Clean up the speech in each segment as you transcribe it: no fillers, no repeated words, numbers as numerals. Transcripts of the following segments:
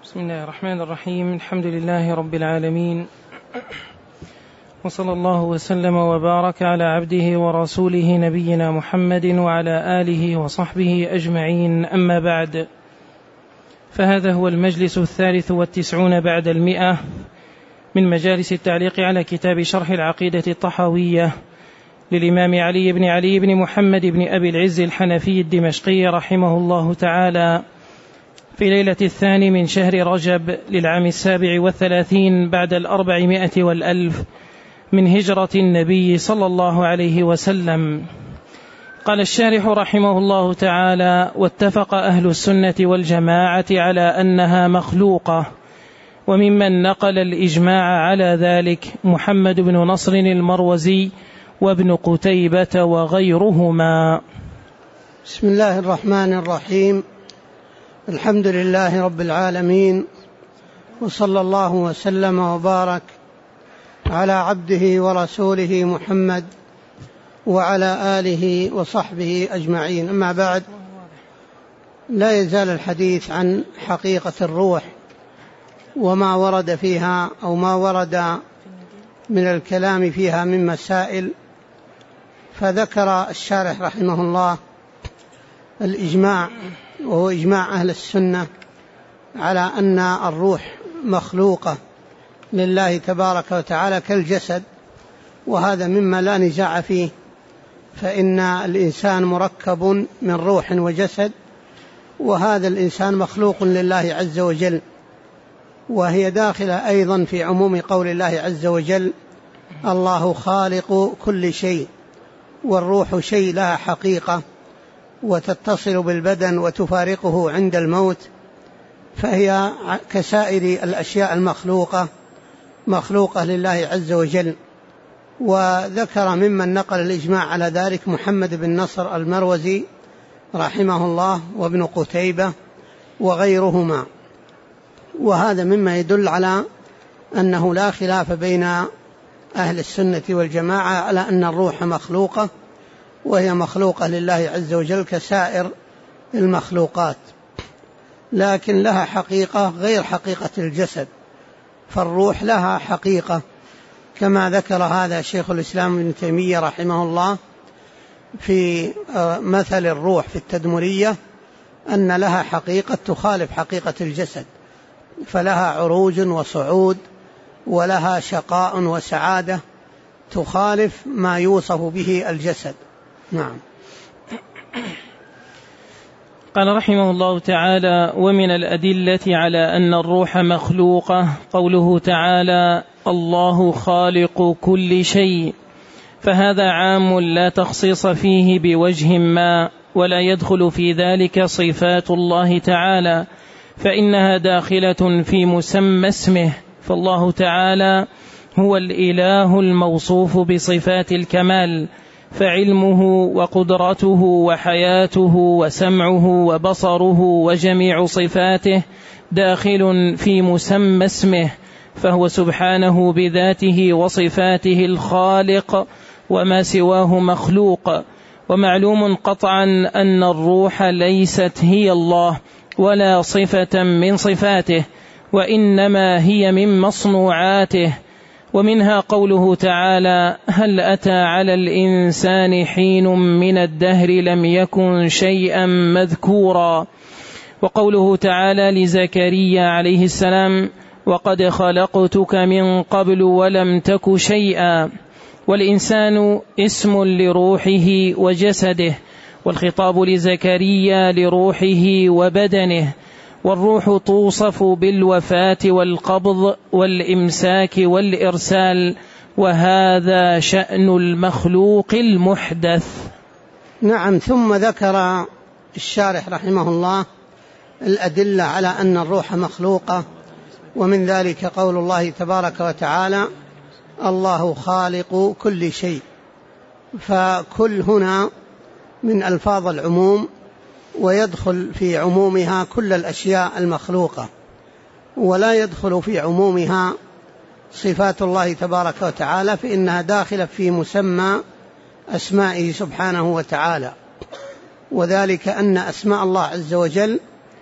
بسم الله الرحمن الرحيم. الحمد لله رب العالمين، وصلى الله وسلم وبارك على عبده ورسوله نبينا محمد وعلى آله وصحبه أجمعين. أما بعد، فهذا هو المجلس 93 بعد 100 من مجالس التعليق على كتاب شرح العقيدة الطحاوية للإمام علي بن محمد بن أبي العز الحنفي الدمشقي رحمه الله تعالى، في ليلة 2 من شهر رجب للعام 37 بعد 400 والألف من هجرة النبي صلى الله عليه وسلم. قال الشارح رحمه الله تعالى: واتفق أهل السنة والجماعة على أنها مخلوقة، وممن نقل الإجماع على ذلك محمد بن نصر المروزي وابن قتيبة وغيرهما. بسم الله الرحمن الرحيم. الحمد لله رب العالمين، وصلى الله وسلم وبارك على عبده ورسوله محمد وعلى آله وصحبه أجمعين. أما بعد، لا يزال الحديث عن حقيقة الروح وما ورد فيها أو ما ورد من الكلام فيها من مسائل. فذكر الشارح رحمه الله الإجماع، وهو إجماع أهل السنة على أن الروح مخلوقة لله تبارك وتعالى كالجسد، وهذا مما لا نزاع فيه، فإن الإنسان مركب من روح وجسد، وهذا الإنسان مخلوق لله عز وجل، وهي داخلة أيضا في عموم قول الله عز وجل: الله خالق كل شيء. والروح شيء لها حقيقة وتتصل بالبدن وتفارقه عند الموت، فهي كسائر الأشياء مخلوقة لله عز وجل. وذكر ممن نقل الإجماع على ذلك محمد بن نصر المروزي رحمه الله وابن قتيبة وغيرهما، وهذا مما يدل على أنه لا خلاف بين أهل السنة والجماعة على أن الروح مخلوقة، وهي مخلوقة لله عز وجل كسائر المخلوقات، لكن لها حقيقة غير حقيقة الجسد. فالروح لها حقيقة كما ذكر هذا شيخ الإسلام ابن تيمية رحمه الله في مثل الروح في التدمرية، أن لها حقيقة تخالف حقيقة الجسد، فلها عروج وصعود، ولها شقاء وسعادة تخالف ما يوصف به الجسد. نعم. قال رحمه الله تعالى: ومن الأدلة على أن الروح مخلوقة قوله تعالى: الله خالق كل شيء، فهذا عام لا تخصيص فيه بوجه ما، ولا يدخل في ذلك صفات الله تعالى، فإنها داخلة في مسمى اسمه، فالله تعالى هو الإله الموصوف بصفات الكمال، فعلمه وقدرته وحياته وسمعه وبصره وجميع صفاته داخل في مسمى اسمه، فهو سبحانه بذاته وصفاته الخالق، وما سواه مخلوق. ومعلوم قطعا أن الروح ليست هي الله ولا صفة من صفاته، وإنما هي من مصنوعاته. ومنها قوله تعالى: هل أتى على الإنسان حين من الدهر لم يكن شيئا مذكورا. وقوله تعالى لزكريا عليه السلام: وقد خلقتك من قبل ولم تك شيئا. والإنسان اسم لروحه وجسده، والخطاب لزكريا لروحه وبدنه. والروح توصف بالوفاة والقبض والإمساك والإرسال، وهذا شأن المخلوق المحدث. نعم. ثم ذكر الشارح رحمه الله الأدلة على أن الروح مخلوقة، ومن ذلك قول الله تبارك وتعالى: الله خالق كل شيء. فكل هنا من ألفاظ العموم، ويدخل في عمومها كل الأشياء المخلوقة، ولا يدخل في عمومها صفات الله تبارك وتعالى، فإنها داخلة في مسمى أسمائه سبحانه وتعالى. وذلك أن أسماء الله عز وجل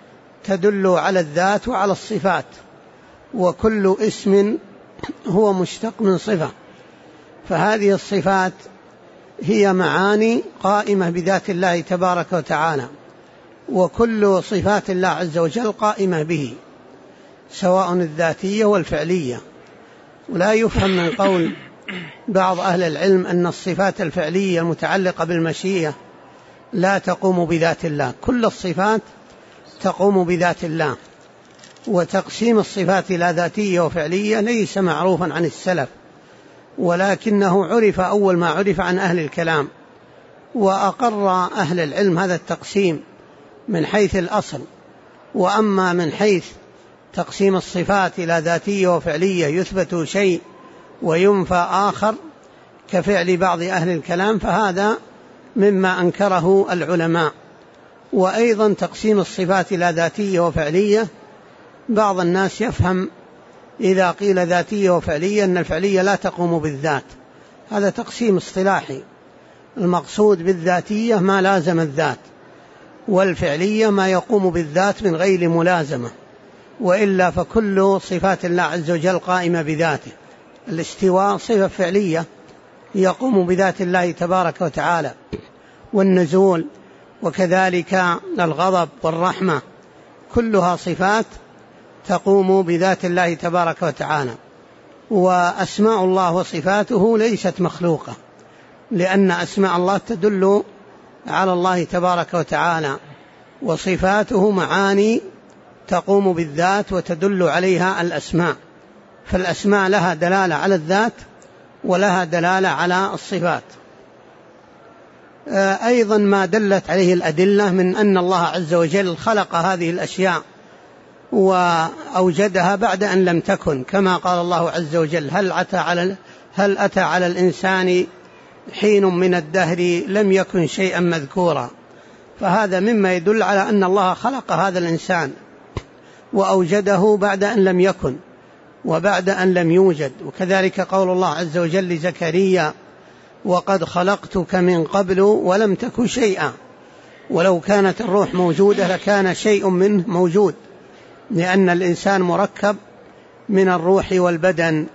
تدل على الذات وعلى الصفات، وكل اسم هو مشتق من صفة، فهذه الصفات هي معاني قائمة بذات الله تبارك وتعالى، وكل صفات الله عز وجل قائمة به، سواء الذاتية والفعلية. ولا يفهم من قول بعض أهل العلم أن الصفات الفعلية المتعلقة بالمشيئة لا تقوم بذات الله. كل الصفات تقوم بذات الله، وتقسيم الصفات إلى ذاتية وفعلية ليس معروفا عن السلف، ولكنه عرف أول ما عرف عن أهل الكلام، وأقر أهل العلم هذا التقسيم من حيث الأصل. وأما من حيث تقسيم الصفات إلى ذاتية وفعلية يثبت شيء وينفى آخر كفعل بعض أهل الكلام، فهذا مما أنكره العلماء. وأيضا تقسيم الصفات إلى ذاتية وفعلية، بعض الناس يفهم إذا قيل ذاتية وفعلية أن الفعلية لا تقوم بالذات، هذا تقسيم اصطلاحي. المقصود بالذاتية ما لازم الذات، والفعلية ما يقوم بالذات من غير ملازمة، وإلا فكل صفات الله عز وجل قائمة بذاته. الاستواء صفة فعلية يقوم بذات الله تبارك وتعالى، والنزول، وكذلك الغضب والرحمة، كلها صفات تقوم بذات الله تبارك وتعالى. وأسماء الله وصفاته ليست مخلوقة، لأن أسماء الله تدل على الله تبارك وتعالى، وصفاته معاني تقوم بالذات وتدل عليها الأسماء، فالأسماء لها دلالة على الذات ولها دلالة على الصفات. أيضا ما دلت عليه الأدلة من أن الله عز وجل خلق هذه الأشياء وأوجدها بعد أن لم تكن، كما قال الله عز وجل: هل أتى على الإنسان حين من الدهر لم يكن شيئا مذكورا. فهذا مما يدل على أن الله خلق هذا الإنسان وأوجده بعد أن لم يكن وبعد أن لم يوجد. وكذلك قول الله عز وجل لزكريا: وقد خلقتك من قبل ولم تك شيئا. ولو كانت الروح موجودة لكان شيء منه موجود، لأن الإنسان مركب من الروح والبدن.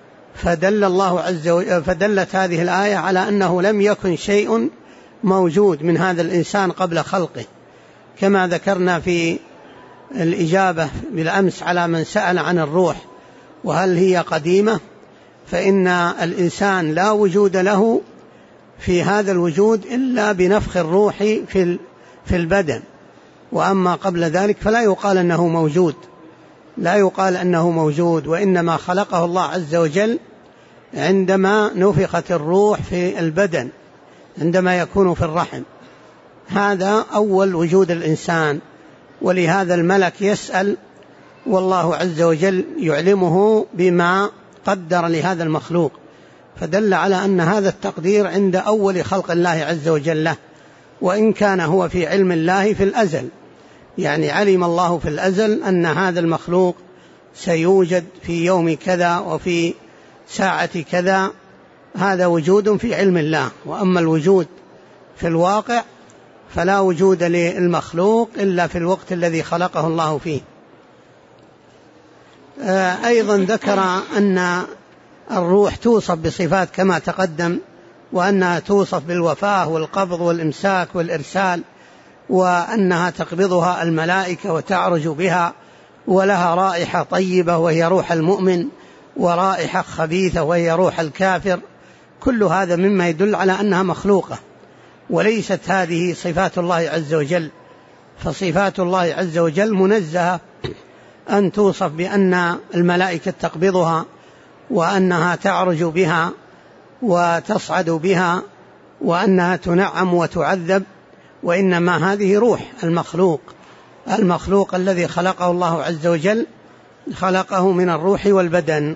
فدلت هذه الآية على أنه لم يكن شيء موجود من هذا الإنسان قبل خلقه، كما ذكرنا في الإجابة بالأمس على من سأل عن الروح وهل هي قديمة، فإن الإنسان لا وجود له في هذا الوجود إلا بنفخ الروح في البدن، وأما قبل ذلك فلا يقال أنه موجود، لا يقال أنه موجود، وإنما خلقه الله عز وجل عندما نفخت الروح في البدن، عندما يكون في الرحم. هذا أول وجود الإنسان، ولهذا الملك يسأل والله عز وجل يعلمه بما قدر لهذا المخلوق، فدل على أن هذا التقدير عند أول خلق الله عز وجل له، وإن كان هو في علم الله في الأزل، يعني علم الله في الأزل أن هذا المخلوق سيوجد في يوم كذا وفي ساعة كذا، هذا وجود في علم الله. وأما الوجود في الواقع فلا وجود للمخلوق إلا في الوقت الذي خلقه الله فيه. أيضا ذكر أن الروح توصف بصفات كما تقدم، وأنها توصف بالوفاة والقبض والإمساك والإرسال، وأنها تقبضها الملائكة وتعرج بها، ولها رائحة طيبة وهي روح المؤمن، ورائحة خبيثة وهي روح الكافر. كل هذا مما يدل على أنها مخلوقة، وليست هذه صفات الله عز وجل. فصفات الله عز وجل منزهة أن توصف بأن الملائكة تقبضها وأنها تعرج بها وتصعد بها وأنها تنعم وتعذب، وإنما هذه روح المخلوق الذي خلقه الله عز وجل، خلقه من الروح والبدن.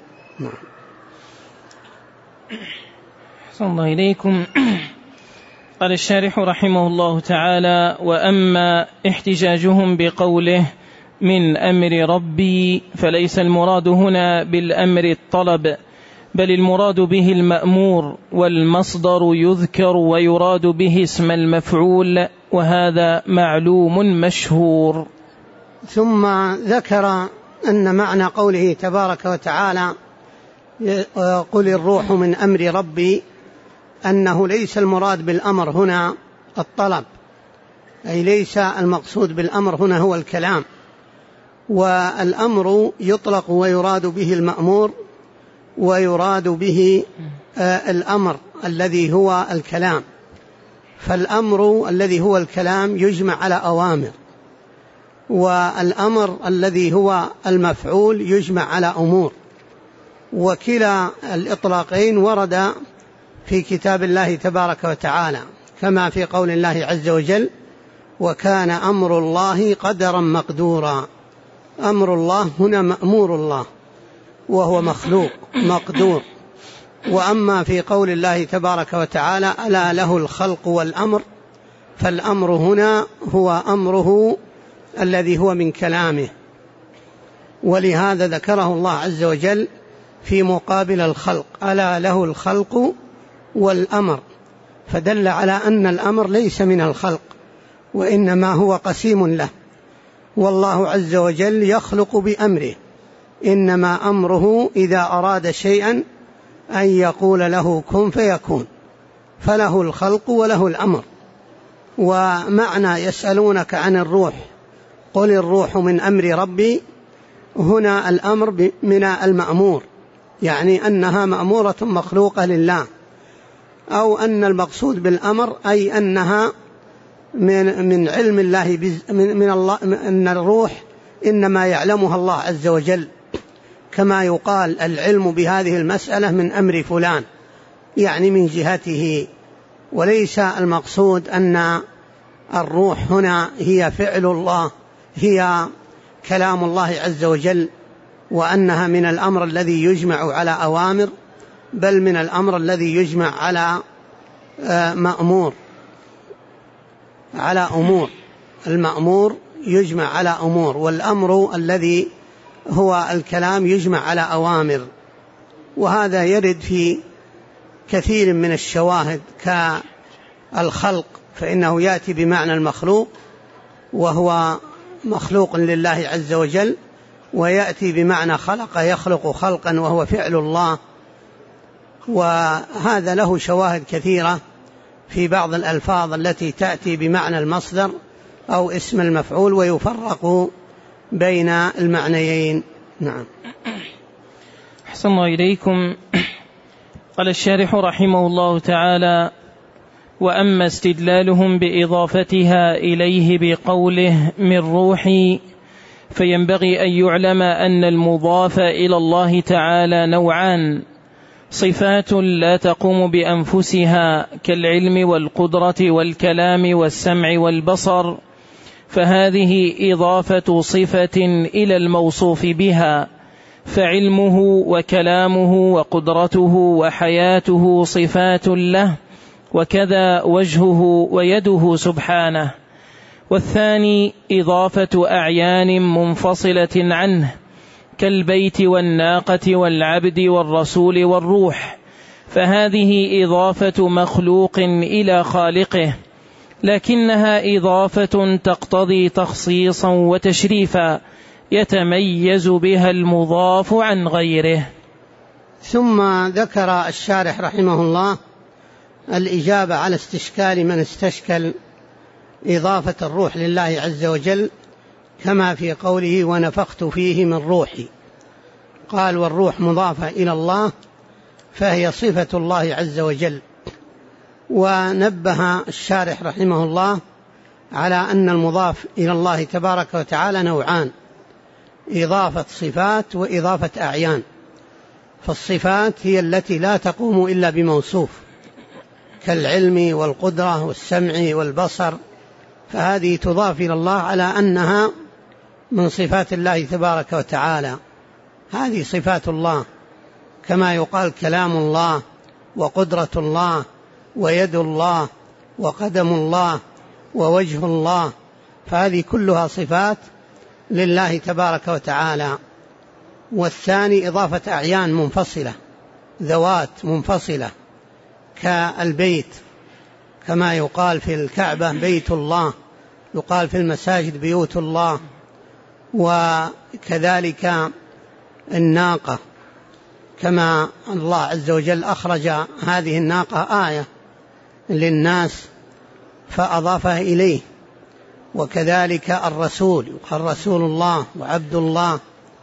أحسن الله إليكم. قال الشارح رحمه الله تعالى: وأما احتجاجهم بقوله من أمر ربي، فليس المراد هنا بالأمر الطلب، بل المراد به المأمور، والمصدر يذكر ويراد به اسم المفعول، وهذا معلوم مشهور. ثم ذكر أن معنى قوله تبارك وتعالى قل الروح من أمر ربي أنه ليس المراد بالأمر هنا الطلب، أي ليس المقصود بالأمر هنا هو الكلام، والأمر يطلق ويراد به المأمور ويراد به الأمر الذي هو الكلام. فالأمر الذي هو الكلام يجمع على أوامر، والأمر الذي هو المفعول يجمع على أمور، وكلا الإطلاقين ورد في كتاب الله تبارك وتعالى، كما في قول الله عز وجل وكان أمر الله قدرا مقدورا. أمر الله هنا مأمور الله وهو مخلوق مقدور. وأما في قول الله تبارك وتعالى ألا له الخلق والأمر، فالأمر هنا هو أمره الذي هو من كلامه، ولهذا ذكره الله عز وجل في مقابل الخلق ألا له الخلق والأمر، فدل على أن الأمر ليس من الخلق وإنما هو قسيم له. والله عز وجل يخلق بأمره، إنما أمره إذا أراد شيئا أن يقول له كن فيكون، فله الخلق وله الأمر. ومعنى يسألونك عن الروح قل الروح من أمر ربي، هنا الأمر من المأمور، يعني أنها مأمورة مخلوقة لله، أو أن المقصود بالأمر أي أنها من علم الله من الله، أن الروح إنما يعلمها الله عز وجل، كما يقال العلم بهذه المسألة من أمر فلان، يعني من جهته، وليس المقصود أن الروح هنا هي فعل الله، هي كلام الله عز وجل، وأنها من الأمر الذي يجمع على أوامر، بل من الأمر الذي يجمع على مأمور، على أمور. المأمور يجمع على أمور، والأمر الذي هو الكلام يجمع على أوامر. وهذا يرد في كثير من الشواهد كالخلق، فإنه يأتي بمعنى المخلوق وهو مخلوق لله عز وجل، ويأتي بمعنى خلق يخلق خلقا وهو فعل الله. وهذا له شواهد كثيرة في بعض الألفاظ التي تأتي بمعنى المصدر أو اسم المفعول، ويفرق بين المعنيين. نعم. أحسن الله إليكم. قال الشارح رحمه الله تعالى وأما استدلالهم بإضافتها إليه بقوله من روحي، فينبغي أن يعلم أن المضاف إلى الله تعالى نوعان: صفات لا تقوم بأنفسها كالعلم والقدرة والكلام والسمع والبصر، فهذه إضافة صفة إلى الموصوف بها، فعلمه وكلامه وقدرته وحياته صفات له، وكذا وجهه ويده سبحانه. والثاني إضافة أعيان منفصلة عنه كالبيت والناقة والعبد والرسول والروح، فهذه إضافة مخلوق إلى خالقه، لكنها إضافة تقتضي تخصيصا وتشريفا يتميز بها المضاف عن غيره. ثم ذكر الشارح رحمه الله الإجابة على استشكال من استشكل إضافة الروح لله عز وجل، كما في قوله ونفخت فيه من روحي. قال والروح مضافة إلى الله، فهي صفة الله عز وجل. ونبه الشارح رحمه الله على أن المضاف إلى الله تبارك وتعالى نوعان: إضافة صفات وإضافة أعيان. فالصفات هي التي لا تقوم إلا بموصوف كالعلم والقدرة والسمع والبصر، فهذه تضاف إلى الله على أنها من صفات الله تبارك وتعالى. هذه صفات الله، كما يقال كلام الله وقدرة الله ويد الله وقدم الله ووجه الله، فهذه كلها صفات لله تبارك وتعالى. والثاني إضافة أعيان منفصلة، ذوات منفصلة، كالبيت، كما يقال في الكعبة بيت الله، يقال في المساجد بيوت الله، وكذلك الناقة، كما الله عز وجل أخرج هذه الناقة آية للناس فأضافها إليه. وكذلك الرسول يقال رسول الله وعبد الله،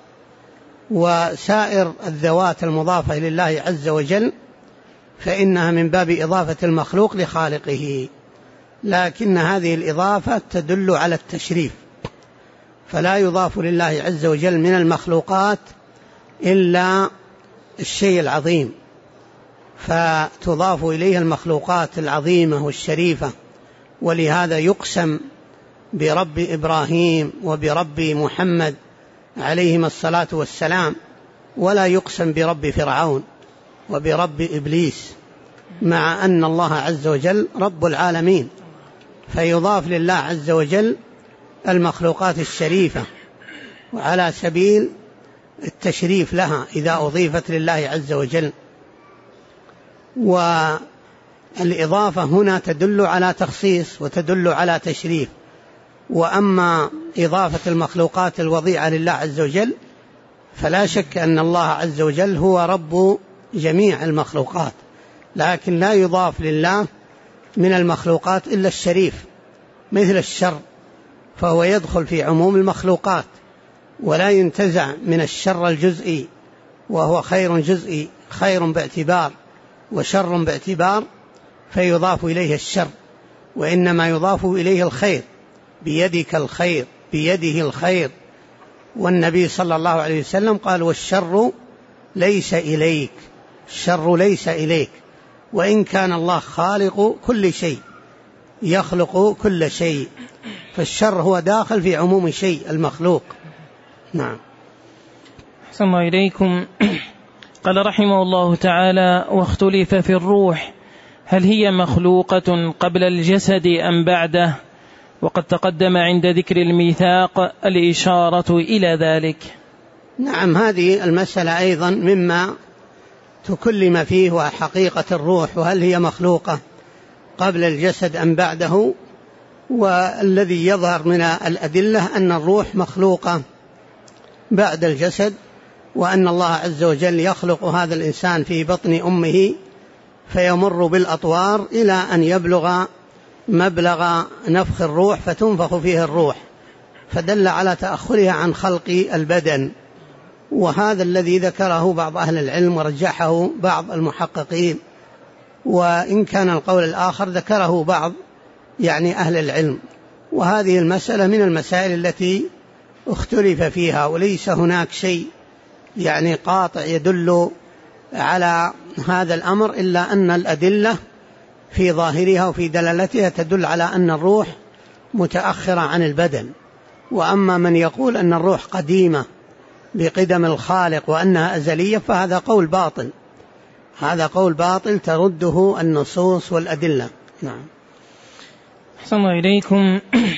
وسائر الذوات المضافة لله عز وجل فإنها من باب إضافة المخلوق لخالقه، لكن هذه الإضافة تدل على التشريف، فلا يضاف لله عز وجل من المخلوقات إلا الشيء العظيم، فتضاف إليه المخلوقات العظيمة والشريفة. ولهذا يقسم برب إبراهيم وبرب محمد عليهما الصلاة والسلام، ولا يقسم برب فرعون وبرب إبليس، مع أن الله عز وجل رب العالمين، فيضاف لله عز وجل المخلوقات الشريفة وعلى سبيل التشريف لها إذا أضيفت لله عز وجل. والإضافة هنا تدل على تخصيص وتدل على تشريف. وأما إضافة المخلوقات الوضيعة لله عز وجل فلا شك أن الله عز وجل هو رب جميع المخلوقات، لكن لا يضاف لله من المخلوقات إلا الشريف، مثل الشر فهو يدخل في عموم المخلوقات، ولا ينتزع من الشر الجزئي، وهو خير جزئي، خير باعتبار وشر باعتبار، فيضاف إليه الشر، وإنما يضاف إليه الخير، بيدك الخير، بيده الخير. والنبي صلى الله عليه وسلم قال والشر ليس إليك، الشر ليس إليك، وإن كان الله خالق كل شيء يخلق كل شيء، فالشر هو داخل في عموم شيء المخلوق. نعم. أحسن الله إليكم. قال رحمه الله تعالى: واختلف في الروح هل هي مخلوقة قبل الجسد أم بعده؟ وقد تقدم عند ذكر الميثاق الإشارة إلى ذلك. نعم، هذه المسألة أيضا مما تكلم فيه، وحقيقة الروح وهل هي مخلوقة قبل الجسد أم بعده. والذي يظهر من الأدلة أن الروح مخلوقة بعد الجسد، وأن الله عز وجل يخلق هذا الإنسان في بطن أمه فيمر بالأطوار إلى أن يبلغ مبلغ نفخ الروح فتنفخ فيه الروح، فدل على تأخرها عن خلق البدن. وهذا الذي ذكره بعض أهل العلم ورجحه بعض المحققين، وإن كان القول الآخر ذكره بعض أهل العلم. وهذه المسألة من المسائل التي اختلف فيها، وليس هناك شيء قاطع يدل على هذا الأمر، إلا أن الأدلة في ظاهرها وفي دلالتها تدل على أن الروح متأخرة عن البدن. وأما من يقول أن الروح قديمة بقدم الخالق وأنها أزلية فهذا قول باطل، هذا قول باطل ترده النصوص والأدلة. نعم. أحسن الله إليكم.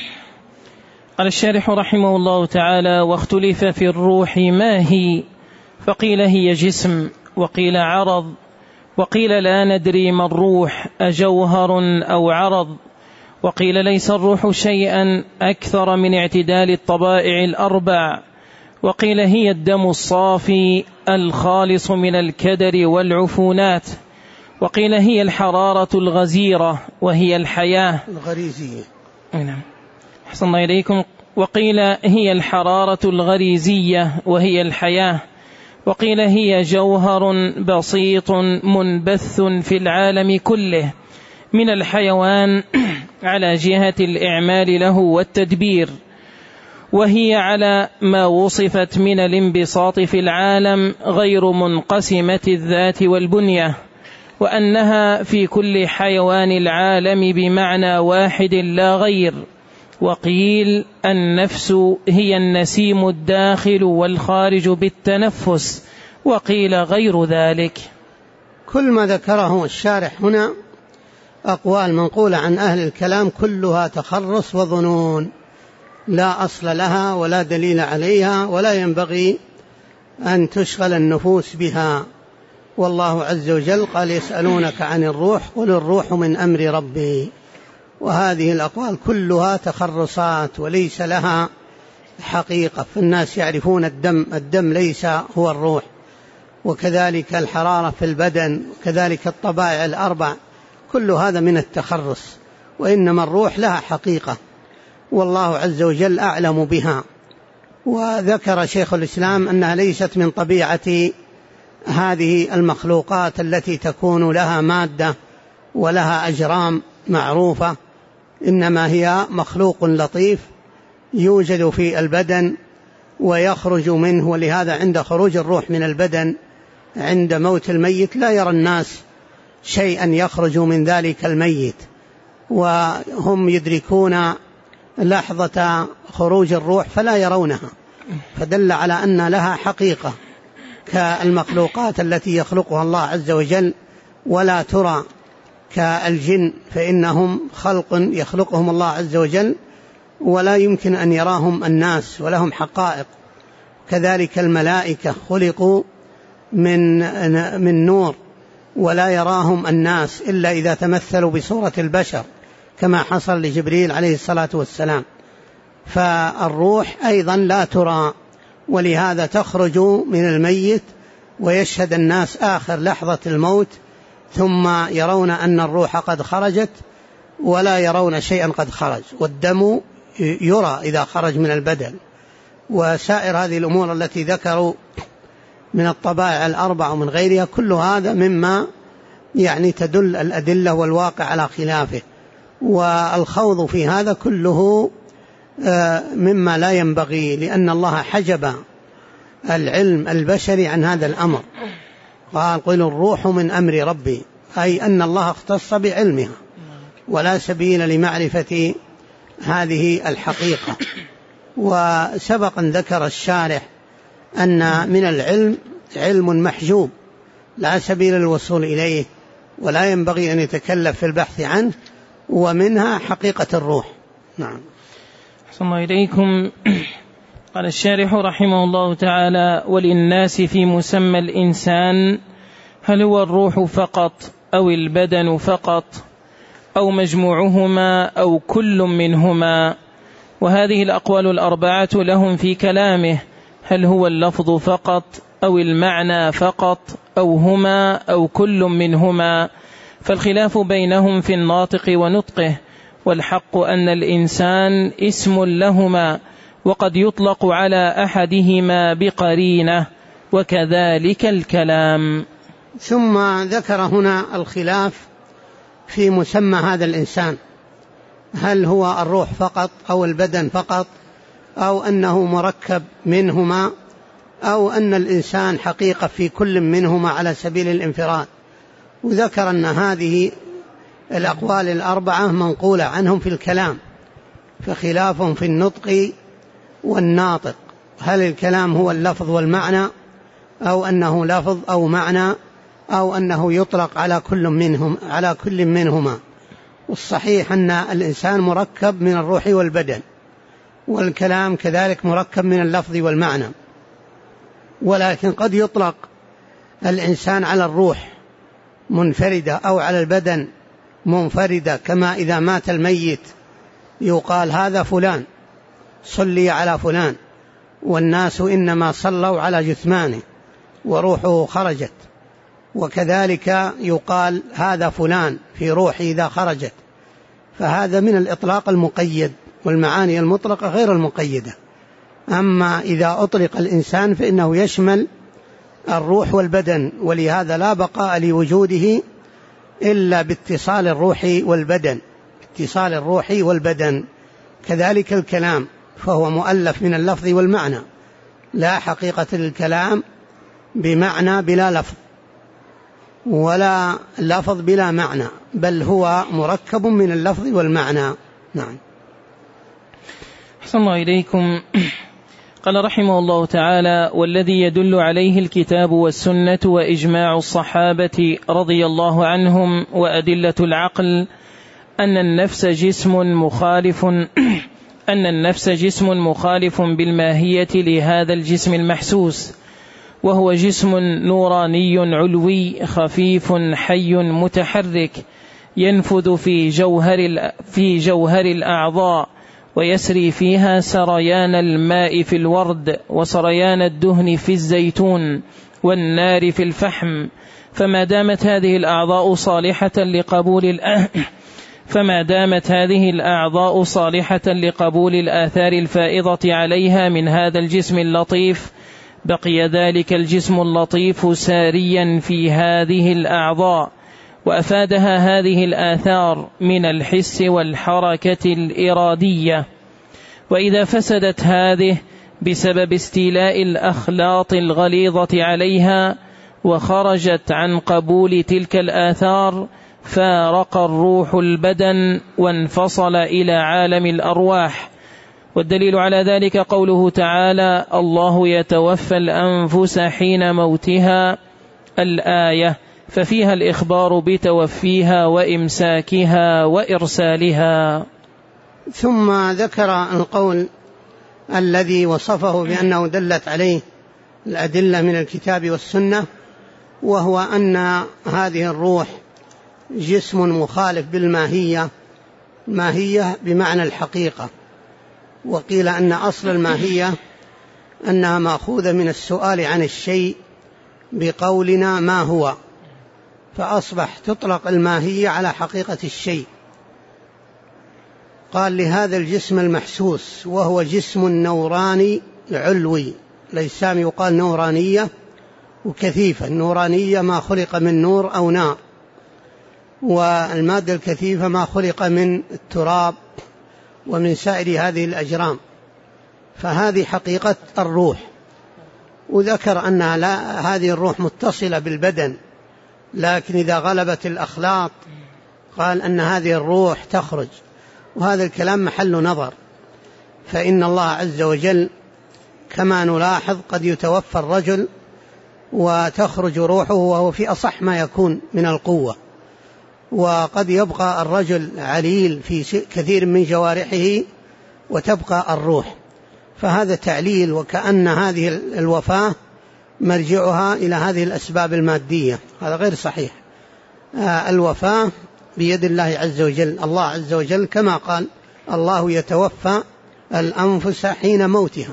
قال الشارح رحمه الله تعالى: واختلف في الروح ما هي، فقيل هي جسم، وقيل عرض، وقيل لا ندري ما الروح أجوهر أو عرض، وقيل ليس الروح شيئا أكثر من اعتدال الطبائع الأربع، وقيل هي الدم الصافي الخالص من الكدر والعفونات، وقيل هي الحرارة الغزيرة وهي الحياة الغريزية. نعم. أحسن الله إليكم. وقيل هي الحرارة الغريزية وهي الحياة، وقيل هي جوهر بسيط منبث في العالم كله من الحيوان على جهة الإعمال له والتدبير، وهي على ما وصفت من الانبساط في العالم غير منقسمة الذات والبنية، وأنها في كل حيوان العالم بمعنى واحد لا غير. وقيل النفس هي النسيم الداخل والخارج بالتنفس، وقيل غير ذلك. كل ما ذكره الشارح هنا أقوال منقولة عن أهل الكلام كلها تخرص وظنون لا أصل لها ولا دليل عليها، ولا ينبغي أن تشغل النفوس بها. والله عز وجل قال: يسألونك عن الروح قل الروح من أمر ربي. وهذه الأقوال كلها تخرصات وليس لها حقيقة، فالناس يعرفون الدم ليس هو الروح، وكذلك الحرارة في البدن، وكذلك الطبائع الأربع، كل هذا من التخرص، وإنما الروح لها حقيقة والله عز وجل أعلم بها. وذكر شيخ الإسلام أنها ليست من طبيعة هذه المخلوقات التي تكون لها مادة ولها أجرام معروفة، إنما هي مخلوق لطيف يوجد في البدن ويخرج منه، ولهذا عند خروج الروح من البدن عند موت الميت لا يرى الناس شيئا يخرج من ذلك الميت، وهم يدركون لحظة خروج الروح فلا يرونها، فدل على أن لها حقيقة كالمخلوقات التي يخلقها الله عز وجل، ولا ترى كالجن فإنهم خلق يخلقهم الله عز وجل ولا يمكن أن يراهم الناس ولهم حقائق. كذلك الملائكة خلقوا من نور ولا يراهم الناس إلا إذا تمثلوا بصورة البشر كما حصل لجبريل عليه الصلاة والسلام. فالروح أيضا لا ترى، ولهذا تخرج من الميت ويشهد الناس آخر لحظة الموت، ثم يرون أن الروح قد خرجت ولا يرون شيئا قد خرج، والدم يرى إذا خرج من البدن. وسائر هذه الأمور التي ذكروا من الطبائع الأربع ومن غيرها، كل هذا مما يعني تدل الأدلة والواقع على خلافه، والخوض في هذا كله مما لا ينبغي، لأن الله حجب العلم البشري عن هذا الأمر، قال قل الروح من أمر ربي، أي أن الله اختص بعلمها ولا سبيل لمعرفة هذه الحقيقة. وسبق أن ذكر الشارح أن من العلم علم محجوب لا سبيل للوصول إليه ولا ينبغي أن يتكلف في البحث عنه، ومنها حقيقة الروح. نعم. أحسن الله إليكم. قال الشارح رحمه الله تعالى: وللناس في مسمى الإنسان هل هو الروح فقط أو البدن فقط أو مجموعهما أو كل منهما؟ وهذه الأقوال الأربعة لهم في كلامه، هل هو اللفظ فقط أو المعنى فقط أو هما أو كل منهما؟ فالخلاف بينهم في الناطق ونطقه، والحق أن الإنسان اسم لهما، وقد يطلق على أحدهما بقرينة، وكذلك الكلام. ثم ذكر هنا الخلاف في مسمى هذا الإنسان، هل هو الروح فقط أو البدن فقط أو أنه مركب منهما أو أن الإنسان حقيقة في كل منهما على سبيل الانفراد. وذكر أن هذه الأقوال الأربعة منقولة عنهم في الكلام، فخلافهم في النطق والناطق، هل الكلام هو اللفظ والمعنى أو أنه لفظ أو معنى أو أنه يطلق على كل منهما. والصحيح أن الإنسان مركب من الروح والبدن، والكلام كذلك مركب من اللفظ والمعنى، ولكن قد يطلق الإنسان على الروح منفردة أو على البدن منفردة، كما إذا مات الميت يقال هذا فلان صلي على فلان، والناس إنما صلوا على جثمانه وروحه خرجت، وكذلك يقال هذا فلان في روحه إذا خرجت. فهذا من الإطلاق المقيد، والمعاني المطلقة غير المقيدة. أما إذا أطلق الإنسان فإنه يشمل الروح والبدن، ولهذا لا بقاء لوجوده إلا باتصال الروح والبدن، اتصال الروح والبدن. كذلك الكلام فهو مؤلف من اللفظ والمعنى، لا حقيقة للكلام بمعنى بلا لفظ ولا لفظ بلا معنى، بل هو مركب من اللفظ والمعنى. نعم. أحسن الله إليكم. قال رحمه الله تعالى: والذي يدل عليه الكتاب والسنة وإجماع الصحابة رضي الله عنهم وأدلة العقل أن النفس جسم مخالف بالماهية لهذا الجسم المحسوس، وهو جسم نوراني علوي خفيف حي متحرك ينفذ في جوهر الأعضاء ويسري فيها سريان الماء في الورد وسريان الدهن في الزيتون والنار في الفحم، فما دامت هذه الأعضاء صالحة لقبول الآثار الفائضة عليها من هذا الجسم اللطيف، بقي ذلك الجسم اللطيف ساريا في هذه الأعضاء، وأفادها هذه الآثار من الحس والحركة الإرادية. وإذا فسدت هذه بسبب استيلاء الأخلاط الغليظة عليها وخرجت عن قبول تلك الآثار، فارق الروح البدن وانفصل إلى عالم الأرواح. والدليل على ذلك قوله تعالى: الله يتوفى الأنفس حين موتها، الآية، ففيها الإخبار بتوفيها وإمساكها وإرسالها. ثم ذكر القول الذي وصفه بأنه دلت عليه الأدلة من الكتاب والسنة، وهو أن هذه الروح جسم مخالف بالماهية، ماهية بمعنى الحقيقة. وقيل أن أصل الماهية أنها مأخوذة من السؤال عن الشيء بقولنا ما هو، فأصبح تطلق الماهية على حقيقة الشيء. قال لهذا الجسم المحسوس وهو جسم نوراني علوي، الأجسام يقال نورانية وكثيفة. النورانية ما خلق من نور أو نار، والمادة الكثيفة ما خلق من التراب ومن سائر هذه الأجرام. فهذه حقيقة الروح. وذكر أن هذه الروح متصلة بالبدن، لكن إذا غلبت الأخلاط قال أن هذه الروح تخرج، وهذا الكلام محل نظر. فإن الله عز وجل كما نلاحظ قد يتوفى الرجل وتخرج روحه وهو في أصح ما يكون من القوة، وقد يبقى الرجل عليل في كثير من جوارحه وتبقى الروح. فهذا تعليل، وكأن هذه الوفاة مرجعها إلى هذه الأسباب المادية. هذا غير صحيح. الوفاة بيد الله عز وجل. الله عز وجل كما قال: الله يتوفى الأنفس حين موتها،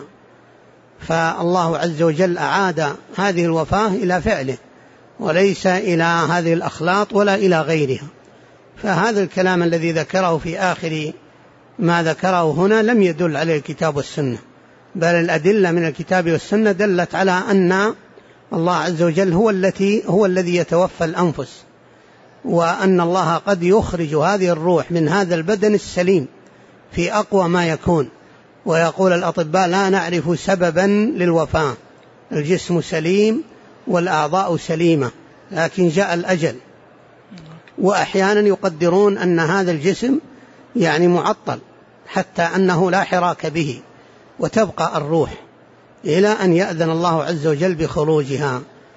فالله عز وجل أعاد هذه الوفاة إلى فعله وليس إلى هذه الأخلاط ولا إلى غيرها. فهذا الكلام الذي ذكره في آخر ما ذكره هنا لم يدل عليه الكتاب والسنة، بل الأدلة من الكتاب والسنة دلت على أن الله عز وجل هو الذي يتوفى الأنفس، وأن الله قد يخرج هذه الروح من هذا البدن السليم في أقوى ما يكون. ويقول الأطباء: لا نعرف سببا للوفاة، الجسم سليم والأعضاء سليمة، لكن جاء الأجل. وأحيانا يقدرون أن هذا الجسم يعني معطل حتى أنه لا حراك به، وتبقى الروح إلى أن يأذن الله عز وجل بخروجها.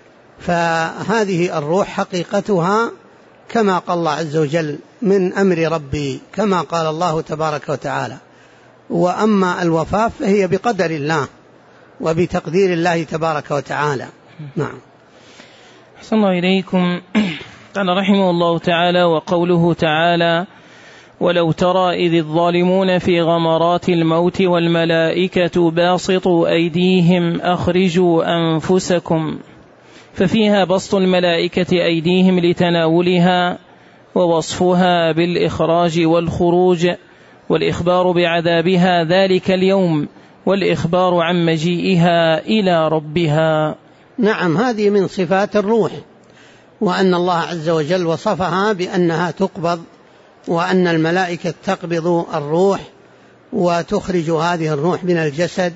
فهذه الروح حقيقتها كما قال الله عز وجل: من أمر ربي، كما قال الله تبارك وتعالى. وأما الوفاة فهي بقدر الله وبتقدير الله تبارك وتعالى. نعم. أحسن الله إليكم. قال رحمه الله تعالى: وقوله تعالى: ولو ترى إذ الظالمون في غمرات الموت والملائكة باسطوا أيديهم أخرجوا أنفسكم، ففيها بسط الملائكة أيديهم لتناولها، ووصفها بالإخراج والخروج، والإخبار بعذابها ذلك اليوم، والإخبار عن مجيئها إلى ربها. نعم، هذه من صفات الروح، وأن الله عز وجل وصفها بأنها تقبض، وأن الملائكة تقبض الروح وتخرج هذه الروح من الجسد،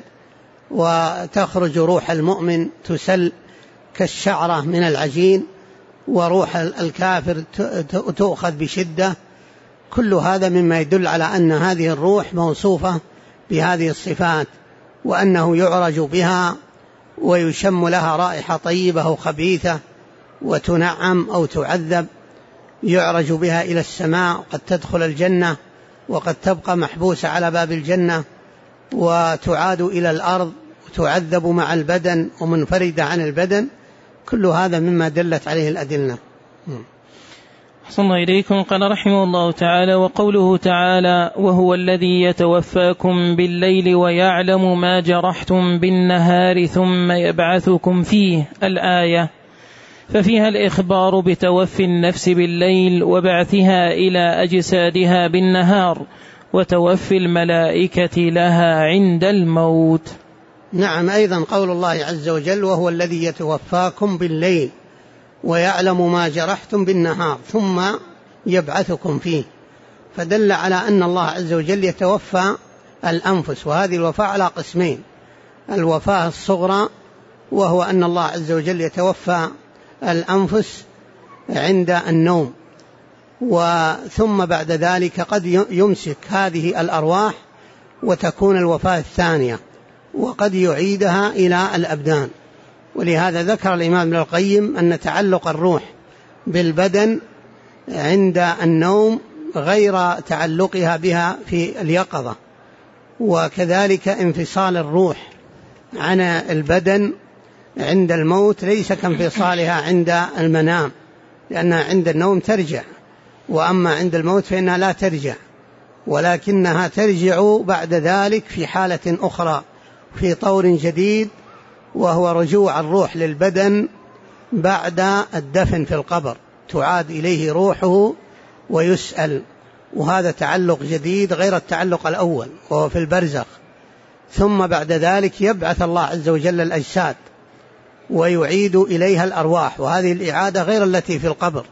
وتخرج روح المؤمن تسل كالشعرة من العجين، وروح الكافر تؤخذ بشدة. كل هذا مما يدل على أن هذه الروح موصوفة بهذه الصفات، وأنه يعرج بها ويشم لها رائحة طيبة أو خبيثة، وتنعم أو تعذب. يعرج بها إلى السماء، قد تدخل الجنة وقد تبقى محبوسة على باب الجنة، وتعاد إلى الأرض وتعذب مع البدن ومنفردة عن البدن. كل هذا مما دلت عليه الأدلة. أحسن الله إليكم. قال رحمه الله تعالى: وقوله تعالى: وهو الذي يتوفاكم بالليل ويعلم ما جرحتم بالنهار ثم يبعثكم فيه، الآية، ففيها الإخبار بتوفي النفس بالليل وبعثها إلى أجسادها بالنهار، وتوفي الملائكة لها عند الموت. نعم، أيضا قول الله عز وجل: وهو الذي يتوفاكم بالليل ويعلم ما جرحتم بالنهار ثم يبعثكم فيه، فدل على أن الله عز وجل يتوفى الأنفس، وهذه الوفاة على قسمين: الوفاة الصغرى، وهو أن الله عز وجل يتوفى الأنفس عند النوم، ثم بعد ذلك قد يمسك هذه الأرواح وتكون الوفاة الثانية، وقد يعيدها إلى الأبدان. ولهذا ذكر الإمام ابن القيم أن تعلق الروح بالبدن عند النوم غير تعلقها بها في اليقظة، وكذلك انفصال الروح عن البدن عند الموت ليس كانفصالها عند المنام، لأنها عند النوم ترجع، وأما عند الموت فإنها لا ترجع، ولكنها ترجع بعد ذلك في حالة أخرى في طور جديد، وهو رجوع الروح للبدن بعد الدفن في القبر، تعاد إليه روحه ويسأل، وهذا تعلق جديد غير التعلق الأول وهو في البرزخ. ثم بعد ذلك يبعث الله عز وجل الأجساد ويعيد إليها الأرواح، وهذه الإعادة غير التي في القبر،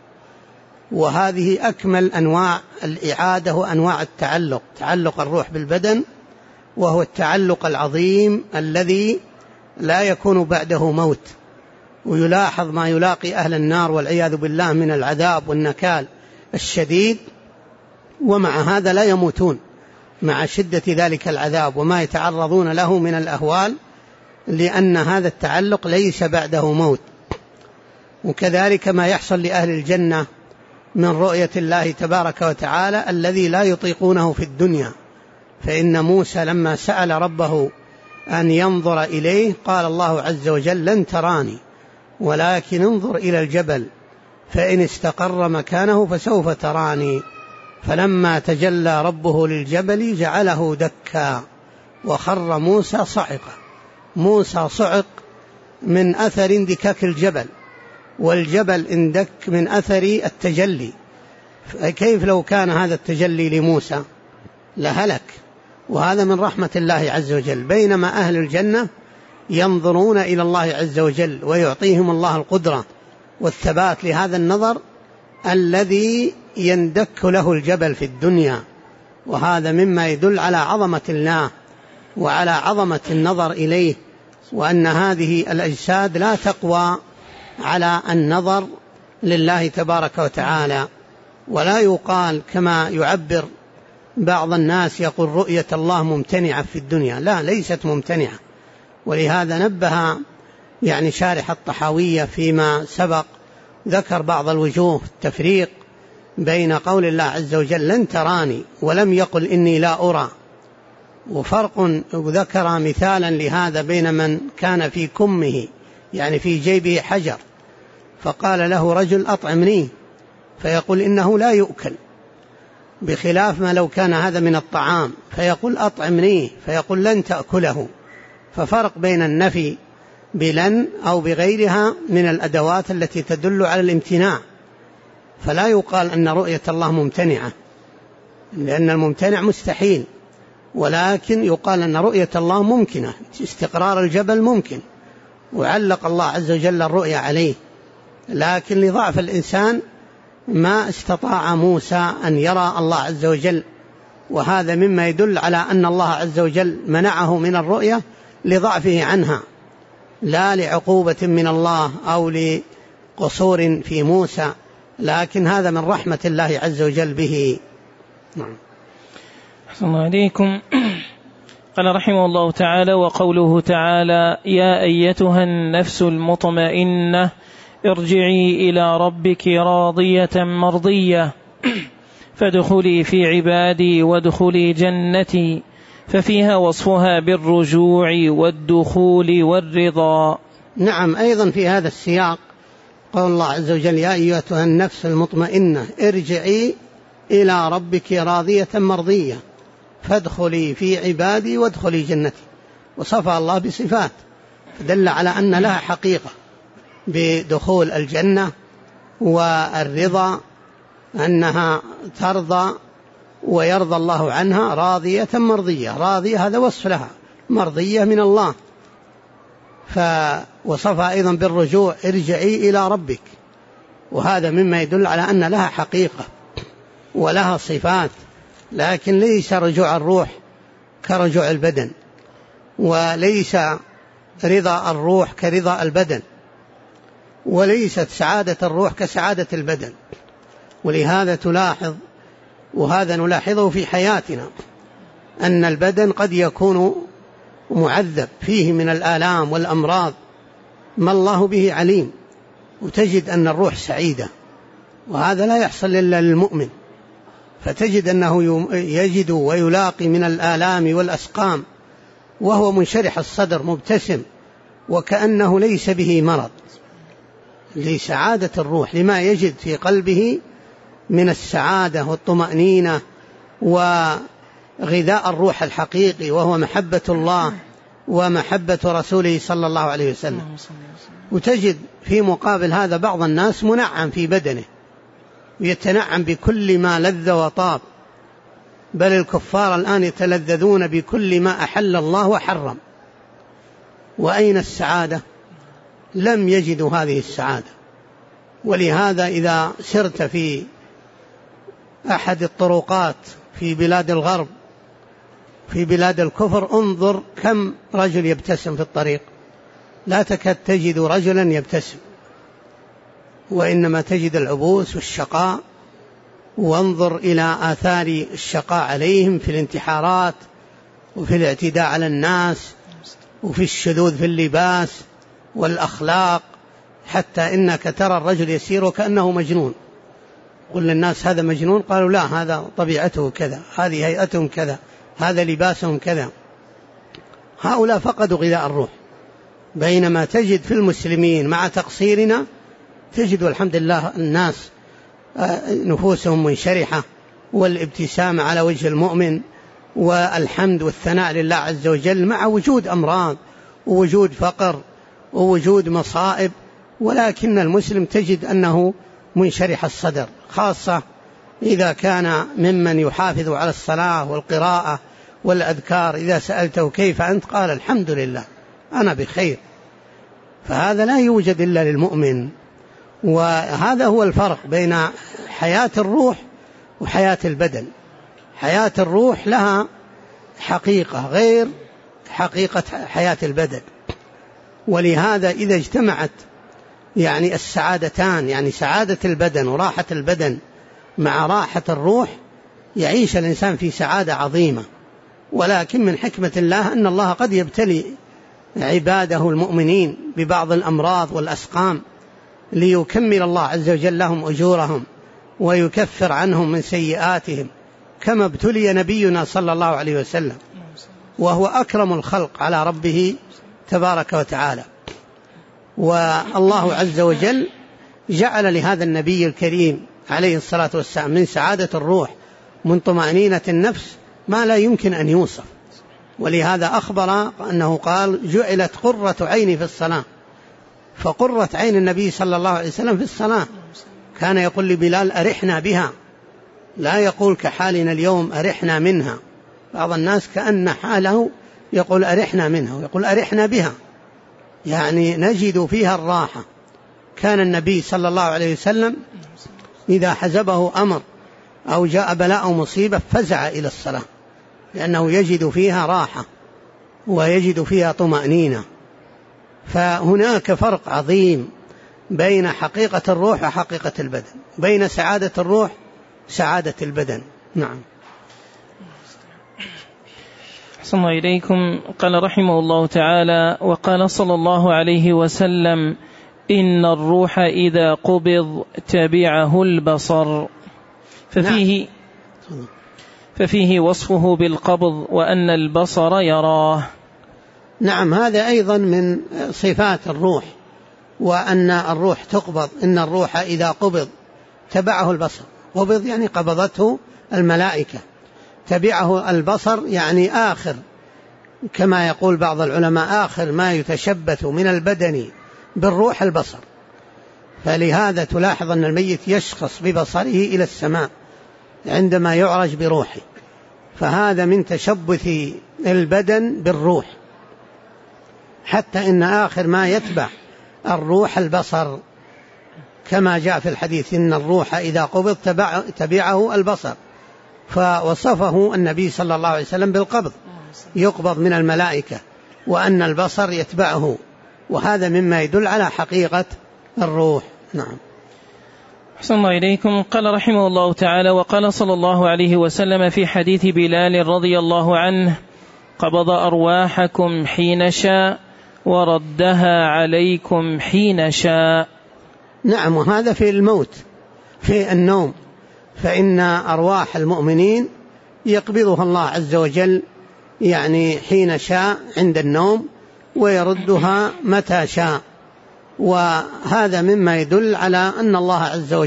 وهذه أكمل أنواع الإعادة وأنواع التعلق، تعلق الروح بالبدن، وهو التعلق العظيم الذي لا يكون بعده موت. ويلاحظ ما يلاقي أهل النار والعياذ بالله من العذاب والنكال الشديد، ومع هذا لا يموتون مع شدة ذلك العذاب وما يتعرضون له من الأهوال، لأن هذا التعلق ليس بعده موت. وكذلك ما يحصل لأهل الجنة من رؤية الله تبارك وتعالى الذي لا يطيقونه في الدنيا، فإن موسى لما سأل ربه أن ينظر إليه قال الله عز وجل: لن تراني ولكن انظر إلى الجبل فإن استقر مكانه فسوف تراني. فلما تجلى ربه للجبل جعله دكا وخر موسى صعقا. موسى صعق من أثر اندكاك الجبل، والجبل اندك من أثر التجلي، كيف لو كان هذا التجلي لموسى لهلك. وهذا من رحمة الله عز وجل، بينما أهل الجنة ينظرون إلى الله عز وجل ويعطيهم الله القدرة والثبات لهذا النظر الذي يندك له الجبل في الدنيا. وهذا مما يدل على عظمة الله وعلى عظمة النظر إليه، وأن هذه الأجساد لا تقوى على النظر لله تبارك وتعالى. ولا يقال كما يعبر بعض الناس يقول رؤية الله ممتنعة في الدنيا، لا، ليست ممتنعة. ولهذا نبه شارح الطحاوية فيما سبق، ذكر بعض الوجوه التفريق بين قول الله عز وجل لن تراني ولم يقل إني لا أرى، وفرق، وذكر مثالا لهذا بين من كان في كمه في جيبه حجر فقال له رجل أطعمني فيقول إنه لا يؤكل، بخلاف ما لو كان هذا من الطعام فيقول أطعمني فيقول لن تأكله. ففرق بين النفي بلن أو بغيرها من الأدوات التي تدل على الامتناع، فلا يقال أن رؤية الله ممتنعة، لأن الممتنع مستحيل، ولكن يقال أن رؤية الله ممكنة، استقرار الجبل ممكن، وعلق الله عز وجل الرؤية عليه، لكن لضعف الإنسان ما استطاع موسى أن يرى الله عز وجل. وهذا مما يدل على أن الله عز وجل منعه من الرؤية لضعفه عنها، لا لعقوبة من الله أو لقصور في موسى، لكن هذا من رحمة الله عز وجل به. نعم. أحسن الله عليكم. قال رحمه الله تعالى: وقوله تعالى: يا أيتها النفس المطمئنة ارجعي إلى ربك راضية مرضية فادخلي في عبادي وادخلي جنتي، ففيها وصفها بالرجوع والدخول والرضا. نعم، أيضا في هذا السياق قال الله عز وجل: يا أيتها النفس المطمئنة ارجعي إلى ربك راضية مرضية فادخلي في عبادي وادخلي جنتي. وصفى الله بصفات فدل على أن لها حقيقة بدخول الجنة والرضا، أنها ترضى ويرضى الله عنها راضية مرضية. راضية هذا وصف لها، مرضية من الله. وصفها أيضا بالرجوع: ارجعي إلى ربك، وهذا مما يدل على أن لها حقيقة ولها صفات، لكن ليس رجوع الروح كرجوع البدن، وليس رضا الروح كرضا البدن، وليست سعادة الروح كسعادة البدن. ولهذا تلاحظ، وهذا نلاحظه في حياتنا، أن البدن قد يكون معذب فيه من الآلام والأمراض ما الله به عليم، وتجد أن الروح سعيدة، وهذا لا يحصل إلا للمؤمن. فتجد أنه يجد ويلاقي من الآلام والأسقام وهو منشرح الصدر مبتسم وكأنه ليس به مرض، لسعادة الروح، لما يجد في قلبه من السعادة والطمأنينة وغذاء الروح الحقيقي، وهو محبة الله ومحبة رسوله صلى الله عليه وسلم. وتجد في مقابل هذا بعض الناس منعم في بدنه ويتنعم بكل ما لذ وطاب، بل الكفار الآن يتلذذون بكل ما أحل الله وحرم. وأين السعادة؟ لم يجدوا هذه السعادة. ولهذا إذا سرت في أحد الطرقات في بلاد الغرب، في بلاد الكفر، انظر كم رجل يبتسم في الطريق، لا تكاد تجد رجلا يبتسم، وإنما تجد العبوس والشقاء. وانظر إلى آثار الشقاء عليهم في الانتحارات وفي الاعتداء على الناس وفي الشذوذ في اللباس والأخلاق، حتى إنك ترى الرجل يسير وكأنه مجنون. قل للناس: هذا مجنون؟ قالوا: لا، هذا طبيعته كذا، هذه هيئتهم كذا، هذا لباسهم كذا. هؤلاء فقدوا غذاء الروح. بينما تجد في المسلمين مع تقصيرنا، تجد الحمد لله الناس نفوسهم منشرحة، والابتسامة على وجه المؤمن، والحمد والثناء لله عز وجل، مع وجود أمراض ووجود فقر ووجود مصائب. ولكن المسلم تجد أنه منشرح الصدر، خاصة إذا كان ممن يحافظ على الصلاة والقراءة والأذكار. إذا سألته: كيف أنت؟ قال: الحمد لله، أنا بخير. فهذا لا يوجد إلا للمؤمن. وهذا هو الفرق بين حياة الروح وحياة البدن. حياة الروح لها حقيقة غير حقيقة حياة البدن. ولهذا إذا اجتمعت يعني السعادتان، يعني سعادة البدن وراحة البدن مع راحة الروح، يعيش الإنسان في سعادة عظيمة. ولكن من حكمة الله أن الله قد يبتلي عباده المؤمنين ببعض الأمراض والأسقام ليكمل الله عز وجل لهم أجورهم ويكفر عنهم من سيئاتهم، كما ابتلي نبينا صلى الله عليه وسلم، وهو أكرم الخلق على ربه تبارك وتعالى. والله عز وجل جعل لهذا النبي الكريم عليه الصلاة والسلام من سعادة الروح، من طمأنينة النفس، ما لا يمكن أن يوصف. ولهذا أخبر أنه قال: جعلت قرة عيني في الصلاة. فقرة عين النبي صلى الله عليه وسلم في الصلاة. كان يقول لبلال: أرحنا بها، لا يقول كحالنا اليوم أرحنا منها. بعض الناس كأن حاله يقول أرحنا منها، ويقول أرحنا بها، يعني نجد فيها الراحة. كان النبي صلى الله عليه وسلم إذا حزبه أمر أو جاء بلاء مصيبة فزع إلى الصلاة، لأنه يجد فيها راحة ويجد فيها طمأنينة. فهناك فرق عظيم بين حقيقة الروح وحقيقة البدن، بين سعادة الروح سعادة البدن. نعم. أحسن الله إليكم. قال رحمه الله تعالى: وقال صلى الله عليه وسلم: إن الروح إذا قبض تبعه البصر. ففيه وصفه بالقبض وأن البصر يراه. نعم، هذا أيضا من صفات الروح، وأن الروح تقبض، إن الروح إذا قبض تبعه البصر. قبض يعني قبضته الملائكة، تبعه البصر يعني آخر، كما يقول بعض العلماء آخر ما يتشبث من البدن بالروح البصر. فلهذا تلاحظ أن الميت يشخص ببصره إلى السماء عندما يعرج بروحه، فهذا من تشبث البدن بالروح، حتى إن آخر ما يتبع الروح البصر، كما جاء في الحديث إن الروح إذا قبض تبعه البصر، فوصفه النبي صلى الله عليه وسلم بالقبض، يقبض من الملائكة، وأن البصر يتبعه، وهذا مما يدل على حقيقة الروح. نعم. أحسن الله إليكم. قال رحمه الله تعالى: وقال صلى الله عليه وسلم في حديث بلال رضي الله عنه: قبض أرواحكم حين شاء وردها عليكم حين شاء. نعم، وهذا في الموت، في النوم، فإن أرواح المؤمنين يقبضها الله عز وجل يعني حين شاء عند النوم، ويردها متى شاء. وهذا مما يدل على أن الله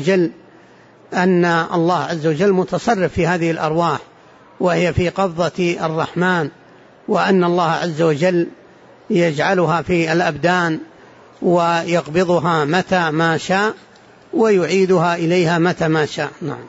عز وجل متصرف في هذه الأرواح، وهي في قبضة الرحمن، وأن الله عز وجل يجعلها في الأبدان ويقبضها متى ما شاء ويعيدها إليها متى ما شاء. نعم.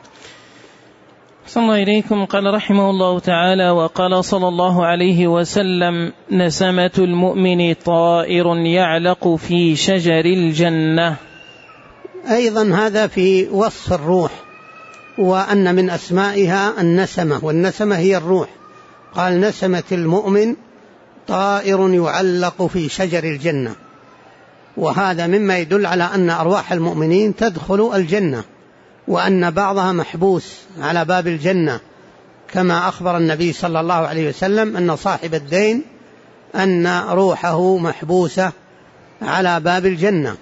صلى الله إليكم. قال رحمه الله تعالى: وقال صلى الله عليه وسلم: نسمة المؤمن طائر يعلق في شجر الجنة. أيضا هذا في وصف الروح، وأن من أسمائها النسمة، والنسمة هي الروح. قال: نسمة المؤمن طائر يعلق في شجر الجنة، وهذا مما يدل على أن أرواح المؤمنين تدخل الجنة، وأن بعضها محبوس على باب الجنة، كما أخبر النبي صلى الله عليه وسلم أن صاحب الدين أن روحه محبوسة على باب الجنة.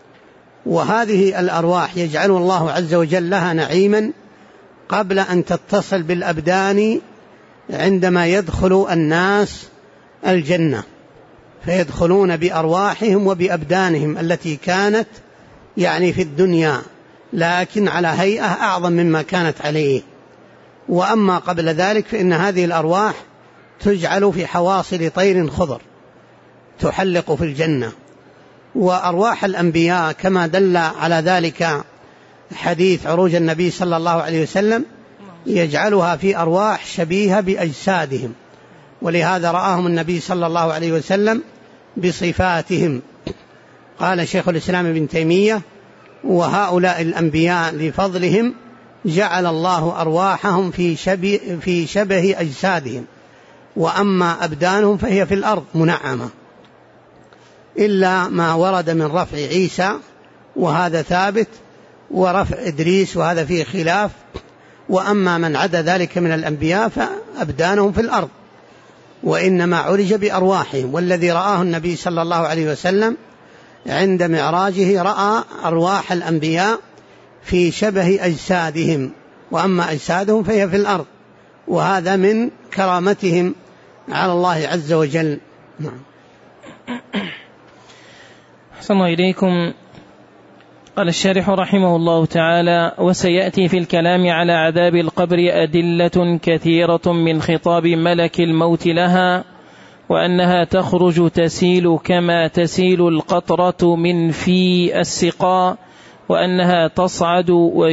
وهذه الأرواح يجعل الله عز وجل لها نعيما قبل أن تتصل بالأبدان عندما يدخل الناس الجنة، فيدخلون بأرواحهم وبأبدانهم التي كانت يعني في الدنيا، لكن على هيئة أعظم مما كانت عليه. وأما قبل ذلك فإن هذه الأرواح تجعل في حواصل طير خضر تحلق في الجنة. وأرواح الأنبياء كما دل على ذلك حديث عروج النبي صلى الله عليه وسلم يجعلها في أرواح شبيهة بأجسادهم، ولهذا رآهم النبي صلى الله عليه وسلم بصفاتهم. قال شيخ الإسلام ابن تيمية: وهؤلاء الأنبياء لفضلهم جعل الله أرواحهم في شبه أجسادهم، وأما أبدانهم فهي في الأرض منعمة، إلا ما ورد من رفع عيسى وهذا ثابت، ورفع إدريس وهذا فيه خلاف. وأما من عدا ذلك من الأنبياء فأبدانهم في الأرض، وإنما عرج بأرواحهم. والذي رآه النبي صلى الله عليه وسلم عند معراجه رأى أرواح الأنبياء في شبه أجسادهم، وأما أجسادهم فهي في الأرض، وهذا من كرامتهم على الله عز وجل. نعم. أحسن الله إليكم. قال الشارح رحمه الله تعالى: وسيأتي في الكلام على عذاب القبر أدلة كثيرة من خطاب ملك الموت لها، وأنها تخرج تسيل كما تسيل القطرة من في السقاء، وأنها تصعد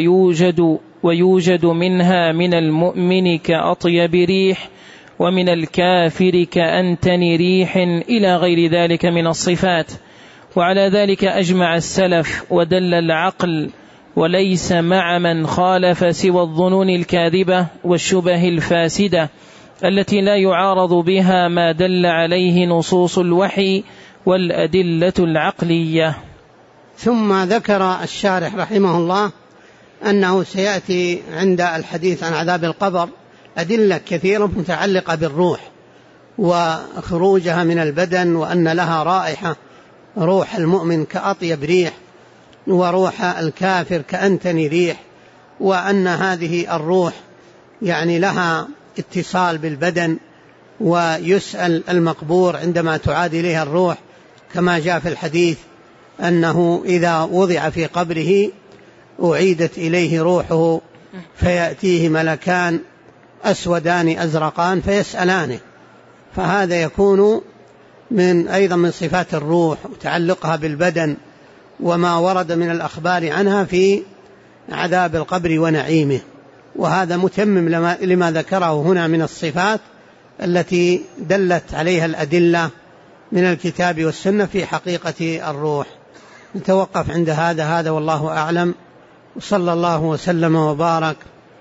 ويوجد منها من المؤمن كأطيب ريح، ومن الكافر كأنتن ريح، إلى غير ذلك من الصفات. وعلى ذلك أجمع السلف ودل العقل، وليس مع من خالف سوى الظنون الكاذبة والشبه الفاسدة التي لا يعارض بها ما دل عليه نصوص الوحي والأدلة العقلية. ثم ذكر الشارح رحمه الله أنه سيأتي عند الحديث عن عذاب القبر أدلة كثيرة متعلقة بالروح وخروجها من البدن، وأن لها رائحة، روح المؤمن كأطيب ريح، وروح الكافر كأنتن ريح، وأن هذه الروح يعني لها اتصال بالبدن، ويسأل المقبور عندما تعاد إليها الروح كما جاء في الحديث أنه إذا وضع في قبره أعيدت إليه روحه فيأتيه ملكان أسودان أزرقان فيسألانه، فهذا يكون أيضا من صفات الروح وتعلقها بالبدن وما ورد من الأخبار عنها في عذاب القبر ونعيمه، وهذا متمم لما ذكره هنا من الصفات التي دلت عليها الأدلة من الكتاب والسنة في حقيقة الروح. نتوقف عند هذا والله أعلم، وصلى الله وسلم وبارك